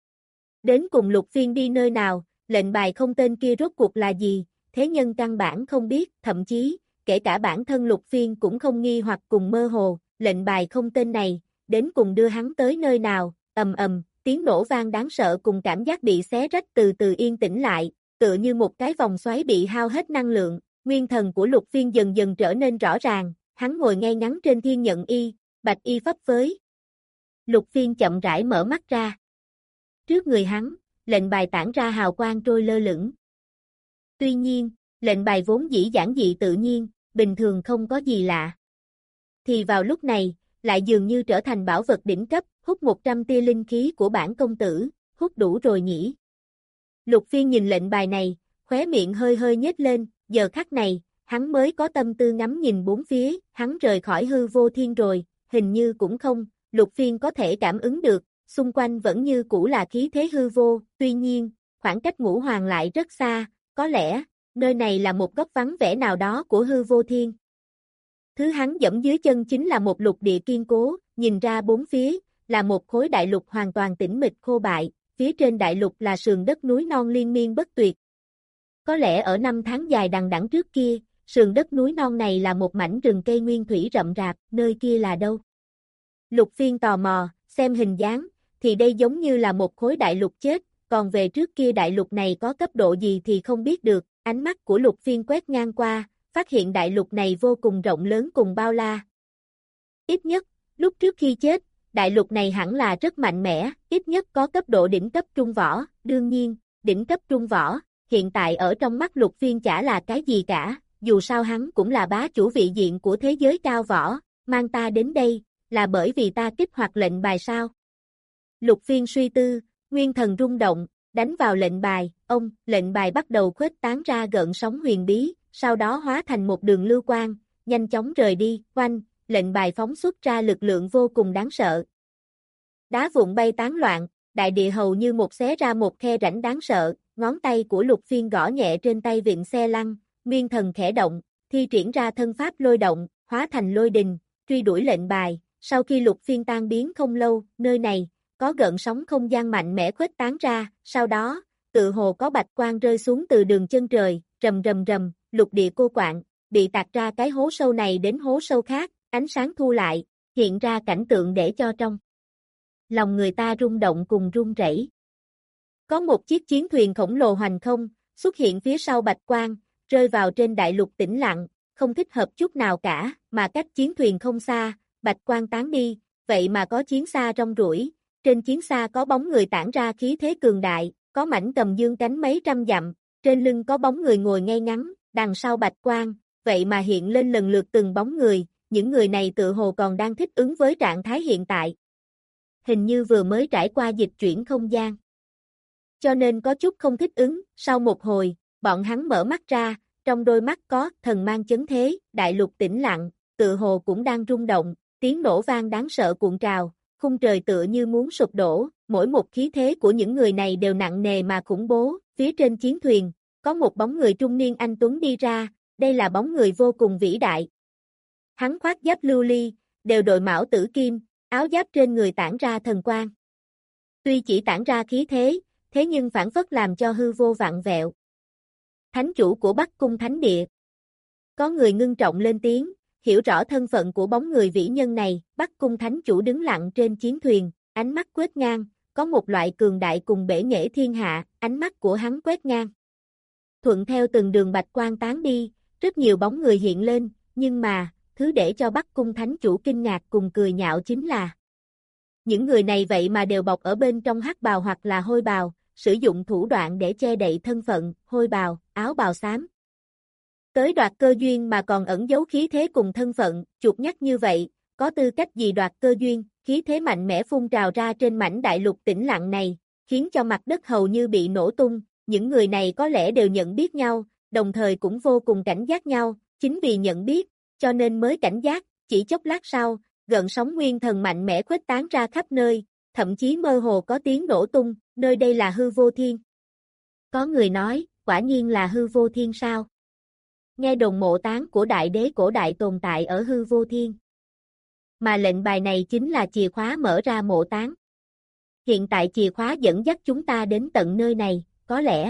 Đến cùng Lục Phiên đi nơi nào, lệnh bài không tên kia rốt cuộc là gì, thế nhân căn bản không biết, thậm chí, kể cả bản thân Lục Phiên cũng không nghi hoặc cùng mơ hồ, lệnh bài không tên này, đến cùng đưa hắn tới nơi nào, ầm ầm, tiếng nổ vang đáng sợ cùng cảm giác bị xé rách từ từ yên tĩnh lại, tựa như một cái vòng xoáy bị hao hết năng lượng, nguyên thần của Lục Phiên dần dần trở nên rõ ràng, hắn ngồi ngay ngắn trên thiên nhận y, bạch y phấp phới. Lục Phiên chậm rãi mở mắt ra. Trước người hắn, lệnh bài tản ra hào quang trôi lơ lửng. Tuy nhiên, lệnh bài vốn dĩ giản dị tự nhiên, bình thường không có gì lạ. Thì vào lúc này, lại dường như trở thành bảo vật đỉnh cấp, hút một trăm tia linh khí của bản công tử, hút đủ rồi nhỉ. Lục Phiên nhìn lệnh bài này, khóe miệng hơi hơi nhếch lên, giờ khắc này, hắn mới có tâm tư ngắm nhìn bốn phía, hắn rời khỏi Hư Vô Thiên rồi, hình như cũng không, Lục Phiên có thể cảm ứng được, xung quanh vẫn như cũ là khí thế hư vô, tuy nhiên, khoảng cách Ngũ Hoàng lại rất xa, có lẽ, nơi này là một góc vắng vẻ nào đó của Hư Vô Thiên. Thứ hắn dẫm dưới chân chính là một lục địa kiên cố, nhìn ra bốn phía, là một khối đại lục hoàn toàn tĩnh mịch khô bại, phía trên đại lục là sườn đất núi non liên miên bất tuyệt. Có lẽ ở năm tháng dài đằng đẵng trước kia, sườn đất núi non này là một mảnh rừng cây nguyên thủy rậm rạp, nơi kia là đâu? Lục Phiên tò mò, xem hình dáng, thì đây giống như là một khối đại lục chết, còn về trước kia đại lục này có cấp độ gì thì không biết được, ánh mắt của Lục Phiên quét ngang qua, phát hiện đại lục này vô cùng rộng lớn cùng bao la. Ít nhất, lúc trước khi chết, đại lục này hẳn là rất mạnh mẽ, ít nhất có cấp độ đỉnh cấp trung võ, đương nhiên, đỉnh cấp trung võ, hiện tại ở trong mắt Lục Phiên chả là cái gì cả, dù sao hắn cũng là bá chủ vị diện của thế giới cao võ, mang ta đến đây, là bởi vì ta kích hoạt lệnh bài sao? Lục Phiên suy tư, nguyên thần rung động, đánh vào lệnh bài, ông, lệnh bài bắt đầu khuếch tán ra gợn sóng huyền bí, sau đó hóa thành một đường lưu quang, nhanh chóng rời đi, oanh, lệnh bài phóng xuất ra lực lượng vô cùng đáng sợ. Đá vụn bay tán loạn, đại địa hầu như một xé ra một khe rãnh đáng sợ, ngón tay của Lục Phiên gõ nhẹ trên tay vịn xe lăn, nguyên thần khẽ động, thi triển ra thân pháp lôi động, hóa thành lôi đình, truy đuổi lệnh bài, sau khi Lục Phiên tan biến không lâu, nơi này, có gợn sóng không gian mạnh mẽ khuếch tán ra, sau đó, tự hồ có bạch quang rơi xuống từ đường chân trời, rầm rầm rầm, lục địa cô quạng, bị tạc ra cái hố sâu này đến hố sâu khác, ánh sáng thu lại, hiện ra cảnh tượng để cho trong lòng người ta rung động cùng run rẩy. Có một chiếc chiến thuyền khổng lồ hoành không, xuất hiện phía sau bạch quang, rơi vào trên đại lục tĩnh lặng, không thích hợp chút nào cả, mà cách chiến thuyền không xa, bạch quang tán đi, vậy mà có chiến xa rong ruổi, trên chiến xa có bóng người tản ra khí thế cường đại, có mảnh cầm dương cánh mấy trăm dặm, trên lưng có bóng người ngồi ngay ngắn, đằng sau bạch quang, vậy mà hiện lên lần lượt từng bóng người, những người này tự hồ còn đang thích ứng với trạng thái hiện tại. Hình như vừa mới trải qua dịch chuyển không gian. Cho nên có chút không thích ứng, sau một hồi, bọn hắn mở mắt ra, trong đôi mắt có thần mang chấn thế, đại lục tĩnh lặng, tự hồ cũng đang rung động, tiếng nổ vang đáng sợ cuộn trào, khung trời tựa như muốn sụp đổ, mỗi một khí thế của những người này đều nặng nề mà khủng bố, phía trên chiến thuyền, có một bóng người trung niên anh tuấn đi ra, đây là bóng người vô cùng vĩ đại. Hắn khoác giáp lưu ly, đều đội mão tử kim, áo giáp trên người tản ra thần quang. Tuy chỉ tản ra khí thế, thế nhưng phản phất làm cho hư vô vặn vẹo. Thánh chủ của Bắc Cung Thánh Địa. Có người ngưng trọng lên tiếng, hiểu rõ thân phận của bóng người vĩ nhân này, Bắc Cung Thánh chủ đứng lặng trên chiến thuyền, ánh mắt quét ngang, có một loại cường đại cùng bể nghệ thiên hạ, ánh mắt của hắn quét ngang. Thuận theo từng đường bạch quang tán đi, rất nhiều bóng người hiện lên, nhưng mà, thứ để cho Bắc Cung Thánh chủ kinh ngạc cùng cười nhạo chính là những người này vậy mà đều bọc ở bên trong hắc bào hoặc là hôi bào, sử dụng thủ đoạn để che đậy thân phận, hôi bào, áo bào xám. Tới đoạt cơ duyên mà còn ẩn giấu khí thế cùng thân phận, chuột nhắt như vậy, có tư cách gì đoạt cơ duyên, khí thế mạnh mẽ phun trào ra trên mảnh đại lục tĩnh lặng này, khiến cho mặt đất hầu như bị nổ tung, những người này có lẽ đều nhận biết nhau, đồng thời cũng vô cùng cảnh giác nhau, chính vì nhận biết, cho nên mới cảnh giác, chỉ chốc lát sau, gợn sóng nguyên thần mạnh mẽ khuếch tán ra khắp nơi, thậm chí mơ hồ có tiếng nổ tung, nơi đây là hư vô thiên. Có người nói, quả nhiên là hư vô thiên sao? Nghe đồn mộ táng của đại đế cổ đại tồn tại ở hư vô thiên. Mà lệnh bài này chính là chìa khóa mở ra mộ táng. Hiện tại chìa khóa dẫn dắt chúng ta đến tận nơi này, có lẽ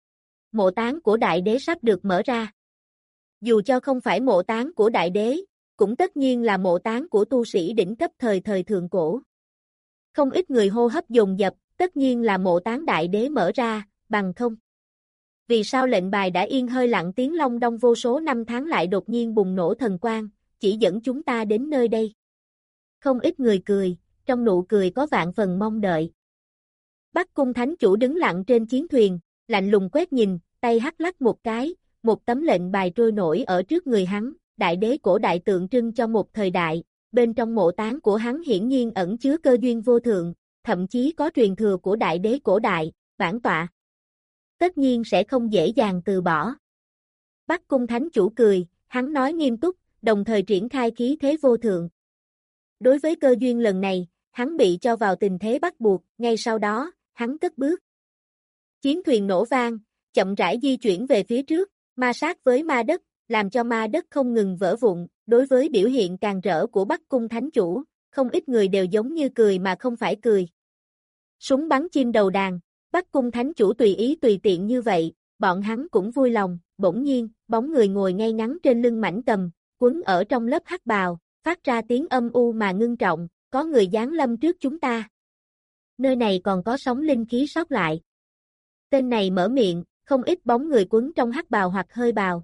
mộ táng của đại đế sắp được mở ra. Dù cho không phải mộ táng của đại đế, cũng tất nhiên là mộ táng của tu sĩ đỉnh cấp thời thời thượng cổ. Không ít người hô hấp dồn dập, tất nhiên là mộ táng đại đế mở ra, bằng không. Vì sao lệnh bài đã yên hơi lặng tiếng long đong vô số năm tháng lại đột nhiên bùng nổ thần quang, chỉ dẫn chúng ta đến nơi đây. Không ít người cười, trong nụ cười có vạn phần mong đợi. Bắc Cung Thánh chủ đứng lặng trên chiến thuyền, lạnh lùng quét nhìn, tay hắc lắc một cái, một tấm lệnh bài trôi nổi ở trước người hắn, đại đế cổ đại tượng trưng cho một thời đại, bên trong mộ táng của hắn hiển nhiên ẩn chứa cơ duyên vô thượng, thậm chí có truyền thừa của đại đế cổ đại, bản tọa. Tất nhiên sẽ không dễ dàng từ bỏ. Bắc Cung Thánh chủ cười, hắn nói nghiêm túc, đồng thời triển khai khí thế vô thượng. Đối với cơ duyên lần này, hắn bị cho vào tình thế bắt buộc, ngay sau đó, hắn cất bước. Chiến thuyền nổ vang, chậm rãi di chuyển về phía trước, ma sát với ma đất, làm cho ma đất không ngừng vỡ vụn, đối với biểu hiện càng rỡ của Bắc Cung Thánh chủ, không ít người đều giống như cười mà không phải cười. Súng bắn chim đầu đàn, Bắc Cung Thánh chủ tùy ý tùy tiện như vậy, bọn hắn cũng vui lòng, bỗng nhiên, bóng người ngồi ngay ngắn trên lưng mảnh cầm, quấn ở trong lớp hắc bào, phát ra tiếng âm u mà ngưng trọng, có người giáng lâm trước chúng ta. Nơi này còn có sóng linh khí sót lại. Tên này mở miệng, không ít bóng người quấn trong hắc bào hoặc hơi bào.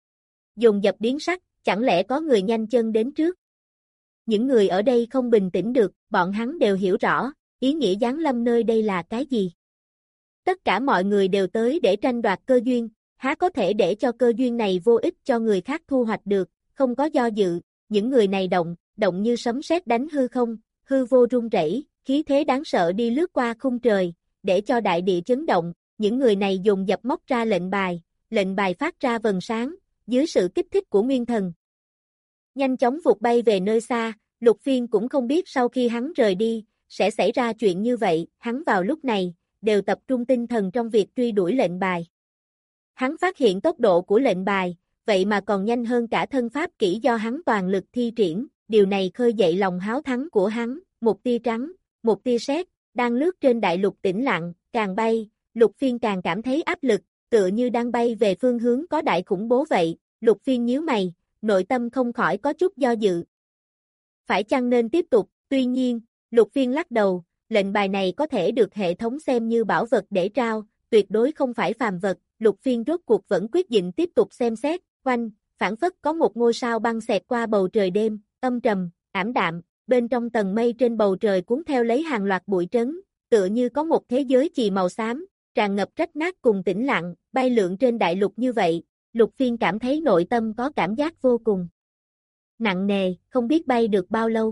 Dồn dập biến sắc, chẳng lẽ có người nhanh chân đến trước. Những người ở đây không bình tĩnh được, bọn hắn đều hiểu rõ, ý nghĩa giáng lâm nơi đây là cái gì. Tất cả mọi người đều tới để tranh đoạt cơ duyên, há có thể để cho cơ duyên này vô ích cho người khác thu hoạch được, không có do dự, những người này động, động như sấm sét đánh hư không, hư vô rung rẩy, khí thế đáng sợ đi lướt qua khung trời, để cho đại địa chấn động, những người này dùng dập móc ra lệnh bài, lệnh bài phát ra vầng sáng, dưới sự kích thích của nguyên thần. Nhanh chóng vụt bay về nơi xa, Lục Phiên cũng không biết sau khi hắn rời đi, sẽ xảy ra chuyện như vậy, hắn vào lúc này, đều tập trung tinh thần trong việc truy đuổi lệnh bài. Hắn phát hiện tốc độ của lệnh bài, vậy mà còn nhanh hơn cả thân pháp kỹ do hắn toàn lực thi triển, điều này khơi dậy lòng háo thắng của hắn, một tia trắng, một tia sét, đang lướt trên đại lục tĩnh lặng, càng bay, Lục Phiên càng cảm thấy áp lực, tựa như đang bay về phương hướng có đại khủng bố vậy, Lục Phiên nhíu mày, nội tâm không khỏi có chút do dự. Phải chăng nên tiếp tục, tuy nhiên, Lục Phiên lắc đầu, lệnh bài này có thể được hệ thống xem như bảo vật để trao, tuyệt đối không phải phàm vật, Lục Phiên rốt cuộc vẫn quyết định tiếp tục xem xét, oanh, phản phất có một ngôi sao băng xẹt qua bầu trời đêm, âm trầm, ảm đạm, bên trong tầng mây trên bầu trời cuốn theo lấy hàng loạt bụi trấn, tựa như có một thế giới chì màu xám, tràn ngập rách nát cùng tĩnh lặng, bay lượn trên đại lục như vậy, Lục Phiên cảm thấy nội tâm có cảm giác vô cùng nặng nề, không biết bay được bao lâu.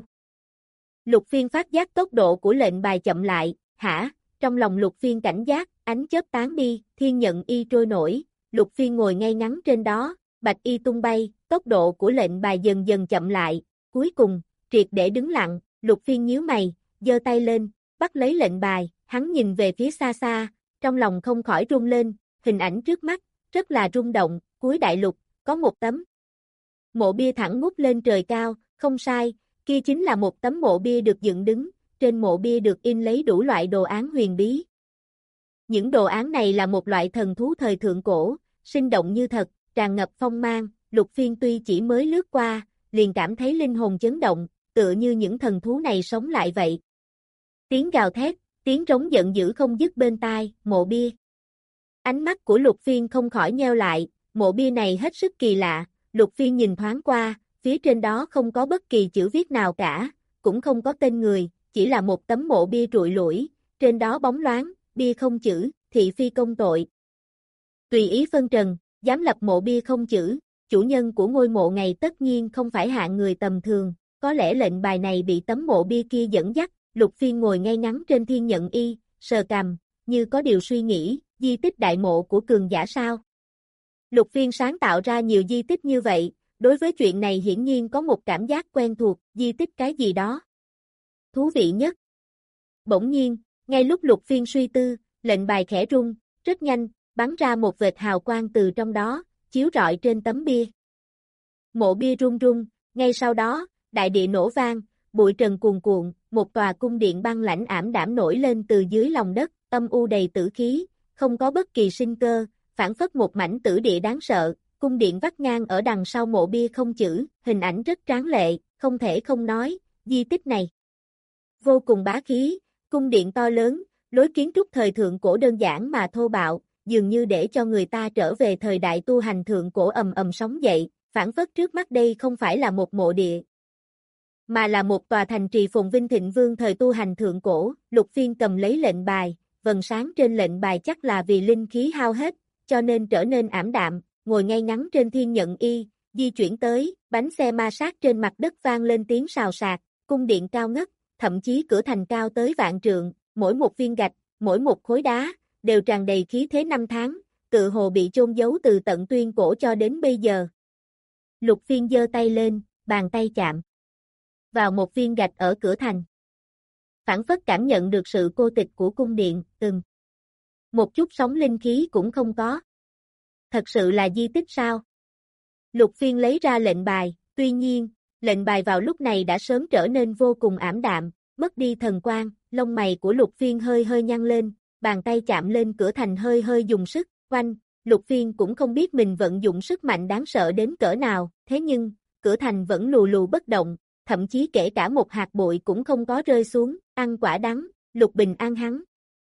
Lục Phiên phát giác tốc độ của lệnh bài chậm lại, hả, trong lòng Lục Phiên cảnh giác, ánh chớp tán đi, thiên nhận y trôi nổi, Lục Phiên ngồi ngay ngắn trên đó, bạch y tung bay, tốc độ của lệnh bài dần dần chậm lại, cuối cùng, triệt để đứng lặng, Lục Phiên nhíu mày, giơ tay lên, bắt lấy lệnh bài, hắn nhìn về phía xa xa, trong lòng không khỏi rung lên, hình ảnh trước mắt, rất là rung động, cuối đại lục, có một tấm mộ bia thẳng ngút lên trời cao, không sai, Kia chính là một tấm mộ bia được dựng đứng, trên mộ bia được in lấy đủ loại đồ án huyền bí. Những đồ án này là một loại thần thú thời thượng cổ, sinh động như thật, tràn ngập phong mang, Lục Phiên tuy chỉ mới lướt qua, liền cảm thấy linh hồn chấn động, tựa như những thần thú này sống lại vậy. Tiếng gào thét, tiếng trống giận dữ không dứt bên tai, mộ bia. Ánh mắt của Lục Phiên không khỏi nheo lại, mộ bia này hết sức kỳ lạ, Lục Phiên nhìn thoáng qua, phía trên đó không có bất kỳ chữ viết nào cả, cũng không có tên người, chỉ là một tấm mộ bia trụi lủi, trên đó bóng loáng, bia không chữ, thị phi công tội. Tùy ý phân trần, dám lập mộ bia không chữ, chủ nhân của ngôi mộ này tất nhiên không phải hạng người tầm thường, có lẽ lệnh bài này bị tấm mộ bia kia dẫn dắt, Lục Phiên ngồi ngay ngắn trên thiên nhận y, sờ cằm, như có điều suy nghĩ, di tích đại mộ của cường giả sao? Lục Phiên sáng tạo ra nhiều di tích như vậy, đối với chuyện này hiển nhiên có một cảm giác quen thuộc, di tích cái gì đó. Thú vị nhất. Bỗng nhiên, ngay lúc Lục Phiên suy tư, lệnh bài khẽ rung, rất nhanh, bắn ra một vệt hào quang từ trong đó, chiếu rọi trên tấm bia. Mộ bia rung rung, ngay sau đó, đại địa nổ vang, bụi trần cuồn cuộn, một tòa cung điện băng lãnh ảm đạm nổi lên từ dưới lòng đất, âm u đầy tử khí, không có bất kỳ sinh cơ, phản phất một mảnh tử địa đáng sợ, cung điện vắt ngang ở đằng sau mộ bia không chữ, hình ảnh rất tráng lệ, không thể không nói, di tích này vô cùng bá khí, cung điện to lớn, lối kiến trúc thời thượng cổ đơn giản mà thô bạo, dường như để cho người ta trở về thời đại tu hành thượng cổ ầm ầm sóng dậy, phản phất trước mắt đây không phải là một mộ địa, mà là một tòa thành trì phồn vinh thịnh vương thời tu hành thượng cổ. Lục Phiên cầm lấy lệnh bài, vầng sáng trên lệnh bài chắc là vì linh khí hao hết, cho nên trở nên ảm đạm, ngồi ngay ngắn trên thiên nhận y, di chuyển tới, bánh xe ma sát trên mặt đất vang lên tiếng xào xạc, cung điện cao ngất, thậm chí cửa thành cao tới vạn trượng, mỗi một viên gạch, mỗi một khối đá, đều tràn đầy khí thế năm tháng, tự hồ bị chôn giấu từ tận tuyên cổ cho đến bây giờ. Lục Phiên giơ tay lên, bàn tay chạm vào một viên gạch ở cửa thành. Phản phất cảm nhận được sự cô tịch của cung điện, từng. Một chút sóng linh khí cũng không có. Thật sự là di tích sao? Lục Phiên lấy ra lệnh bài, tuy nhiên, lệnh bài vào lúc này đã sớm trở nên vô cùng ảm đạm, mất đi thần quang, lông mày của Lục Phiên hơi hơi nhăn lên, bàn tay chạm lên cửa thành hơi hơi dùng sức, oanh, Lục Phiên cũng không biết mình vận dụng sức mạnh đáng sợ đến cỡ nào, thế nhưng, cửa thành vẫn lù lù bất động, thậm chí kể cả một hạt bụi cũng không có rơi xuống, ăn quả đắng, Lục Bình an hắn.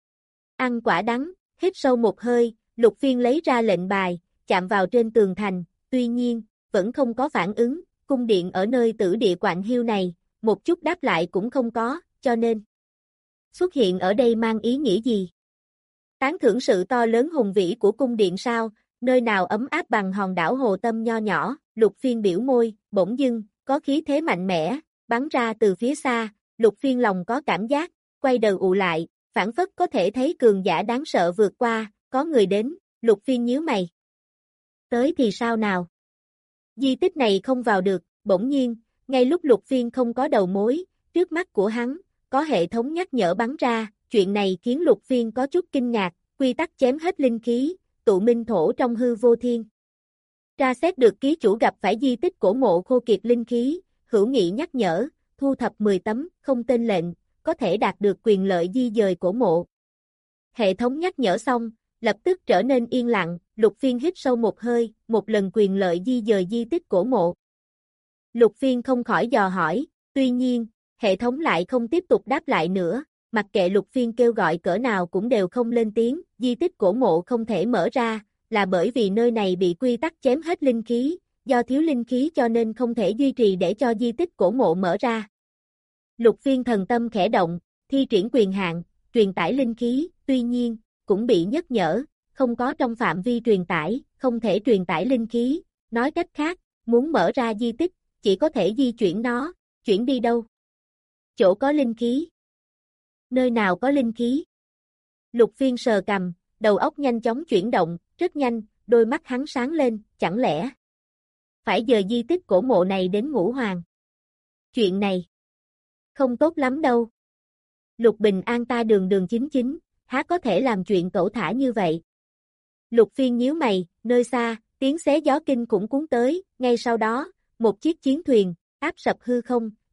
Ăn quả đắng, hít sâu một hơi, Lục Phiên lấy ra lệnh bài, chạm vào trên tường thành, tuy nhiên, vẫn không có phản ứng, cung điện ở nơi tử địa quạnh hiu này, một chút đáp lại cũng không có, cho nên xuất hiện ở đây mang ý nghĩa gì? Tán thưởng sự to lớn hùng vĩ của cung điện sao, nơi nào ấm áp bằng hòn đảo Hồ Tâm nho nhỏ, Lục Phiên biểu môi, bỗng dưng, có khí thế mạnh mẽ, bắn ra từ phía xa, Lục Phiên lòng có cảm giác, quay đầu ụ lại, phản phất có thể thấy cường giả đáng sợ vượt qua, có người đến, Lục Phiên nhíu mày. Tới thì sao nào? Di tích này không vào được, bỗng nhiên, ngay lúc Lục Phiên không có đầu mối, trước mắt của hắn, có hệ thống nhắc nhở bắn ra, chuyện này khiến Lục Phiên có chút kinh ngạc, quy tắc chém hết linh khí, tụ minh thổ trong hư vô thiên. Tra xét được ký chủ gặp phải di tích cổ mộ khô kiệt linh khí, hữu nghị nhắc nhở, thu thập mười tấm, không tên lệnh, có thể đạt được quyền lợi di dời cổ mộ. Hệ thống nhắc nhở xong, lập tức trở nên yên lặng, Lục Phiên hít sâu một hơi, một lần quyền lợi di dời di tích cổ mộ. Lục Phiên không khỏi dò hỏi, tuy nhiên, hệ thống lại không tiếp tục đáp lại nữa, mặc kệ Lục Phiên kêu gọi cỡ nào cũng đều không lên tiếng, di tích cổ mộ không thể mở ra, là bởi vì nơi này bị quy tắc chém hết linh khí, do thiếu linh khí cho nên không thể duy trì để cho di tích cổ mộ mở ra. Lục Phiên thần tâm khẽ động, thi triển quyền hạn, truyền tải linh khí, tuy nhiên, cũng bị nhắc nhở, không có trong phạm vi truyền tải, không thể truyền tải linh khí, nói cách khác, muốn mở ra di tích, chỉ có thể di chuyển nó, chuyển đi đâu? Chỗ có linh khí. Nơi nào có linh khí? Lục Phiên sờ cằm, đầu óc nhanh chóng chuyển động, rất nhanh, đôi mắt hắn sáng lên, chẳng lẽ phải dời di tích cổ mộ này đến Ngũ Hoàng? Chuyện này không tốt lắm đâu. Lục Bình an ta đường đường chính chính, há có thể làm chuyện cẩu thả như vậy? Lục Phiên nhíu mày, nơi xa, tiếng xé gió kinh cũng cuốn tới, ngay sau đó, một chiếc chiến thuyền, áp sập hư không,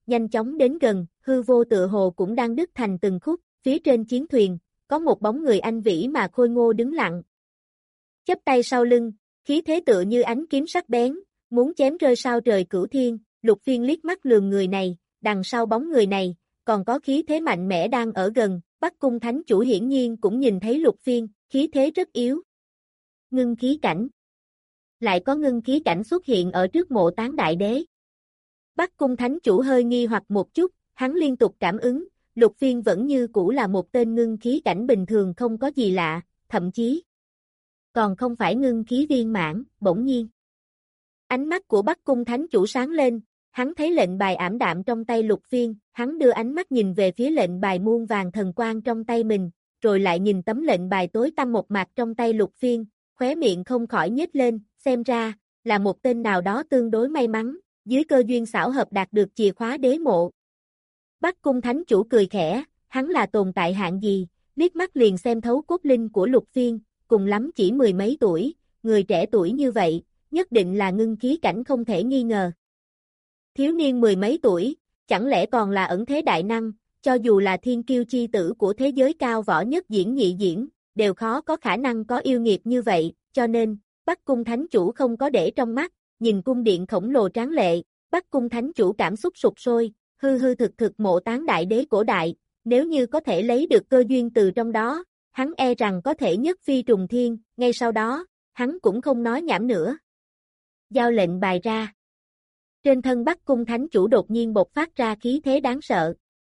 nhanh chóng đến gần, hư vô tựa hồ cũng đang đứt thành từng khúc, phía trên chiến thuyền, có một bóng người anh vĩ mà khôi ngô đứng lặng. Chắp tay sau lưng, khí thế tựa như ánh kiếm sắc bén, muốn chém rơi sao trời cửu thiên, Lục Phiên liếc mắt lườm người này, đằng sau bóng người này, còn có khí thế mạnh mẽ đang ở gần, Bắc Cung Thánh Chủ hiển nhiên cũng nhìn thấy Lục Phiên, khí thế rất yếu. Ngưng khí cảnh. Lại có ngưng khí cảnh xuất hiện ở trước Mộ Tán Đại Đế. Bắc Cung Thánh Chủ hơi nghi hoặc một chút, hắn liên tục cảm ứng, Lục Phiên vẫn như cũ là một tên ngưng khí cảnh bình thường không có gì lạ, thậm chí còn không phải ngưng khí viên mãn, bỗng nhiên. Ánh mắt của Bắc Cung Thánh Chủ sáng lên, hắn thấy lệnh bài ảm đạm trong tay Lục Phiên, hắn đưa ánh mắt nhìn về phía lệnh bài muôn vàng thần quang trong tay mình, rồi lại nhìn tấm lệnh bài tối tăm một mạc trong tay Lục Phiên, khóe miệng không khỏi nhếch lên, xem ra, là một tên nào đó tương đối may mắn, dưới cơ duyên xảo hợp đạt được chìa khóa đế mộ. Bắc Cung Thánh Chủ cười khẽ, hắn là tồn tại hạng gì, liếc mắt liền xem thấu cốt linh của Lục Phiên, cùng lắm chỉ mười mấy tuổi, người trẻ tuổi như vậy, nhất định là ngưng khí cảnh không thể nghi ngờ. Thiếu niên mười mấy tuổi, chẳng lẽ còn là ẩn thế đại năng, cho dù là thiên kiêu chi tử của thế giới cao võ nhất diễn nhị diễn, đều khó có khả năng có yêu nghiệt như vậy, cho nên, Bắc Cung Thánh Chủ không có để trong mắt, nhìn cung điện khổng lồ tráng lệ, Bắc Cung Thánh Chủ cảm xúc sụp sôi, hư hư thực thực Mộ Tán Đại Đế cổ đại, nếu như có thể lấy được cơ duyên từ trong đó, hắn e rằng có thể nhất phi trùng thiên, ngay sau đó, hắn cũng không nói nhảm nữa. Giao lệnh bài ra. Trên thân Bắc Cung Thánh Chủ đột nhiên bộc phát ra khí thế đáng sợ.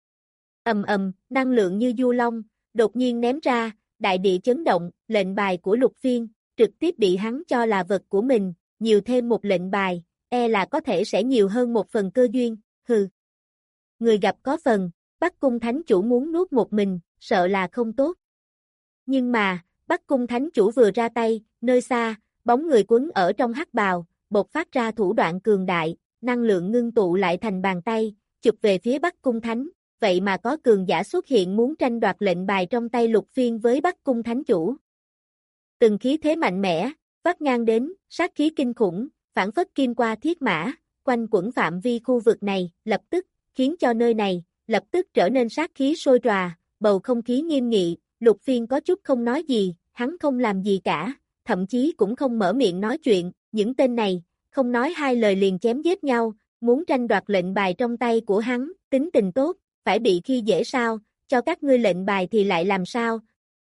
Ầm ầm, năng lượng như du long, đột nhiên ném ra, đại địa chấn động, lệnh bài của Lục Phiên, trực tiếp bị hắn cho là vật của mình, nhiều thêm một lệnh bài, e là có thể sẽ nhiều hơn một phần cơ duyên, hừ. Người gặp có phần, Bắc Cung Thánh Chủ muốn nuốt một mình, sợ là không tốt. Nhưng mà, Bắc Cung Thánh Chủ vừa ra tay, nơi xa, bóng người quấn ở trong hắc bào, bộc phát ra thủ đoạn cường đại, năng lượng ngưng tụ lại thành bàn tay, chụp về phía Bắc Cung Thánh, vậy mà có cường giả xuất hiện muốn tranh đoạt lệnh bài trong tay Lục Phiên với Bắc Cung Thánh Chủ. Từng khí thế mạnh mẽ, vắt ngang đến, sát khí kinh khủng, phản phất kim qua thiết mã, quanh quẩn phạm vi khu vực này, lập tức, khiến cho nơi này, lập tức trở nên sát khí sôi tròa, bầu không khí nghiêm nghị, Lục Phiên có chút không nói gì, hắn không làm gì cả, thậm chí cũng không mở miệng nói chuyện, những tên này, không nói hai lời liền chém giết nhau, muốn tranh đoạt lệnh bài trong tay của hắn, tính tình tốt, phải bị khi dễ sao, cho các ngươi lệnh bài thì lại làm sao?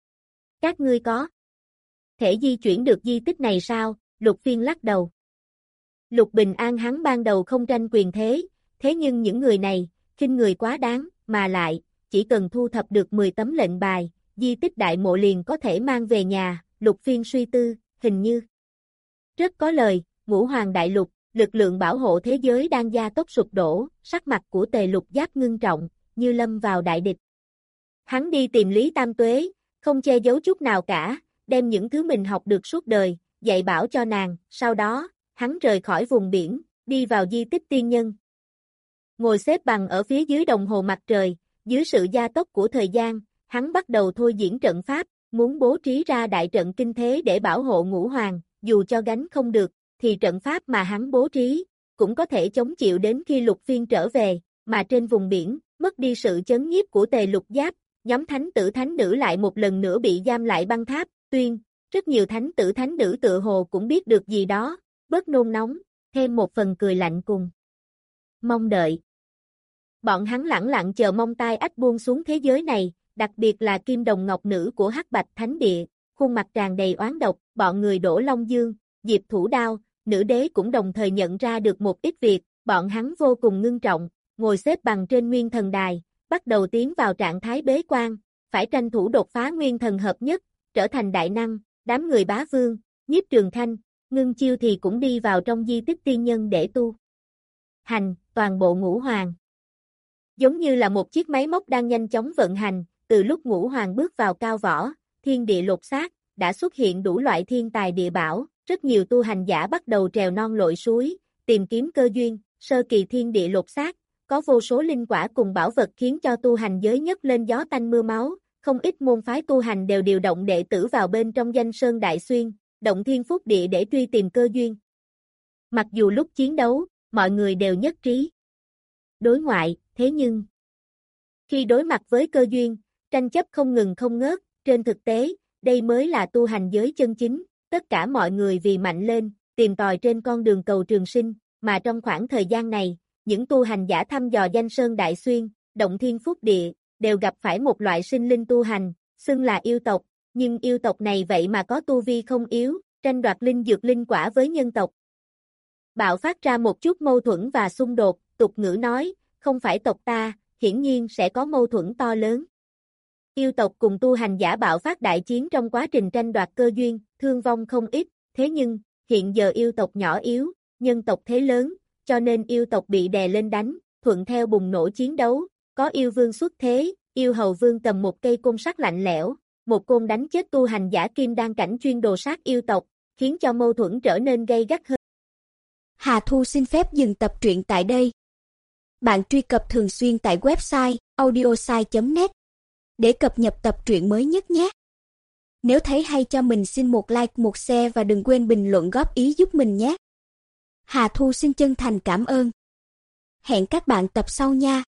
Các ngươi có thể di chuyển được di tích này sao? Lục Phiên lắc đầu. Lục Bình An hắn ban đầu không tranh quyền thế, thế nhưng những người này, khinh người quá đáng, mà lại, chỉ cần thu thập được mười tấm lệnh bài, di tích đại mộ liền có thể mang về nhà, Lục Phiên suy tư, hình như rất có lời, Ngũ Hoàng Đại Lục, lực lượng bảo hộ thế giới đang gia tốc sụp đổ, sắc mặt của Tề Lục Giáp ngưng trọng, như lâm vào đại địch. Hắn đi tìm Lý Tam Tuế, không che giấu chút nào cả, đem những thứ mình học được suốt đời, dạy bảo cho nàng, sau đó, hắn rời khỏi vùng biển, đi vào di tích tiên nhân. Ngồi xếp bằng ở phía dưới đồng hồ mặt trời, dưới sự gia tốc của thời gian, hắn bắt đầu thôi diễn trận pháp, muốn bố trí ra đại trận kinh thế để bảo hộ Ngũ Hoàng, dù cho gánh không được, thì trận pháp mà hắn bố trí, cũng có thể chống chịu đến khi Lục Phiên trở về, mà trên vùng biển, mất đi sự chấn nhiếp của Tề Lục Giáp, nhóm thánh tử thánh nữ lại một lần nữa bị giam lại băng tháp, tuyên, rất nhiều thánh tử thánh nữ tựa hồ cũng biết được gì đó, bớt nôn nóng, thêm một phần cười lạnh cùng mong đợi. Bọn hắn lẳng lặng chờ mong tai ách buông xuống thế giới này, đặc biệt là Kim Đồng Ngọc Nữ của Hắc Bạch Thánh Địa, khuôn mặt tràn đầy oán độc, bọn người Đỗ Long Dương, Diệp Thủ Đao, nữ đế cũng đồng thời nhận ra được một ít việc, bọn hắn vô cùng ngưng trọng, ngồi xếp bằng trên Nguyên Thần Đài, bắt đầu tiến vào trạng thái bế quan, phải tranh thủ đột phá Nguyên Thần hợp nhất, trở thành đại năng, đám người Bá Vương, Nhiếp Trường Khanh, Ngưng Chiêu thì cũng đi vào trong di tích tiên nhân để tu hành, toàn bộ Ngũ Hoàng. Giống như là một chiếc máy móc đang nhanh chóng vận hành, từ lúc Ngũ Hoàng bước vào cao võ, thiên địa lột xác, đã xuất hiện đủ loại thiên tài địa bảo, rất nhiều tu hành giả bắt đầu trèo non lội suối, tìm kiếm cơ duyên, sơ kỳ thiên địa lột xác, có vô số linh quả cùng bảo vật khiến cho tu hành giới nhấc lên gió tanh mưa máu, không ít môn phái tu hành đều điều động đệ tử vào bên trong danh sơn đại xuyên, động thiên phúc địa để truy tìm cơ duyên. Mặc dù lúc chiến đấu, mọi người đều nhất trí đối ngoại, thế nhưng khi đối mặt với cơ duyên, tranh chấp không ngừng không ngớt, trên thực tế, đây mới là tu hành giới chân chính, tất cả mọi người vì mạnh lên, tìm tòi trên con đường cầu trường sinh, mà trong khoảng thời gian này, những tu hành giả thăm dò danh sơn đại xuyên, động thiên phúc địa, đều gặp phải một loại sinh linh tu hành, xưng là yêu tộc, nhưng yêu tộc này vậy mà có tu vi không yếu, tranh đoạt linh dược linh quả với nhân tộc. Bạo phát ra một chút mâu thuẫn và xung đột, tục ngữ nói, không phải tộc ta, hiển nhiên sẽ có mâu thuẫn to lớn. Yêu tộc cùng tu hành giả bạo phát đại chiến trong quá trình tranh đoạt cơ duyên, thương vong không ít, thế nhưng, hiện giờ yêu tộc nhỏ yếu, nhân tộc thế lớn, cho nên yêu tộc bị đè lên đánh, thuận theo bùng nổ chiến đấu, có yêu vương xuất thế, yêu hầu vương cầm một cây côn sắt lạnh lẽo, một côn đánh chết tu hành giả kim đan cảnh chuyên đồ sát yêu tộc, khiến cho mâu thuẫn trở nên gay gắt hơn. Hà Thu xin phép dừng tập truyện tại đây. Bạn truy cập thường xuyên tại website audiosai chấm net để cập nhật tập truyện mới nhất nhé. Nếu thấy hay cho mình xin một like, một share và đừng quên bình luận góp ý giúp mình nhé. Hà Thu xin chân thành cảm ơn. Hẹn các bạn tập sau nha.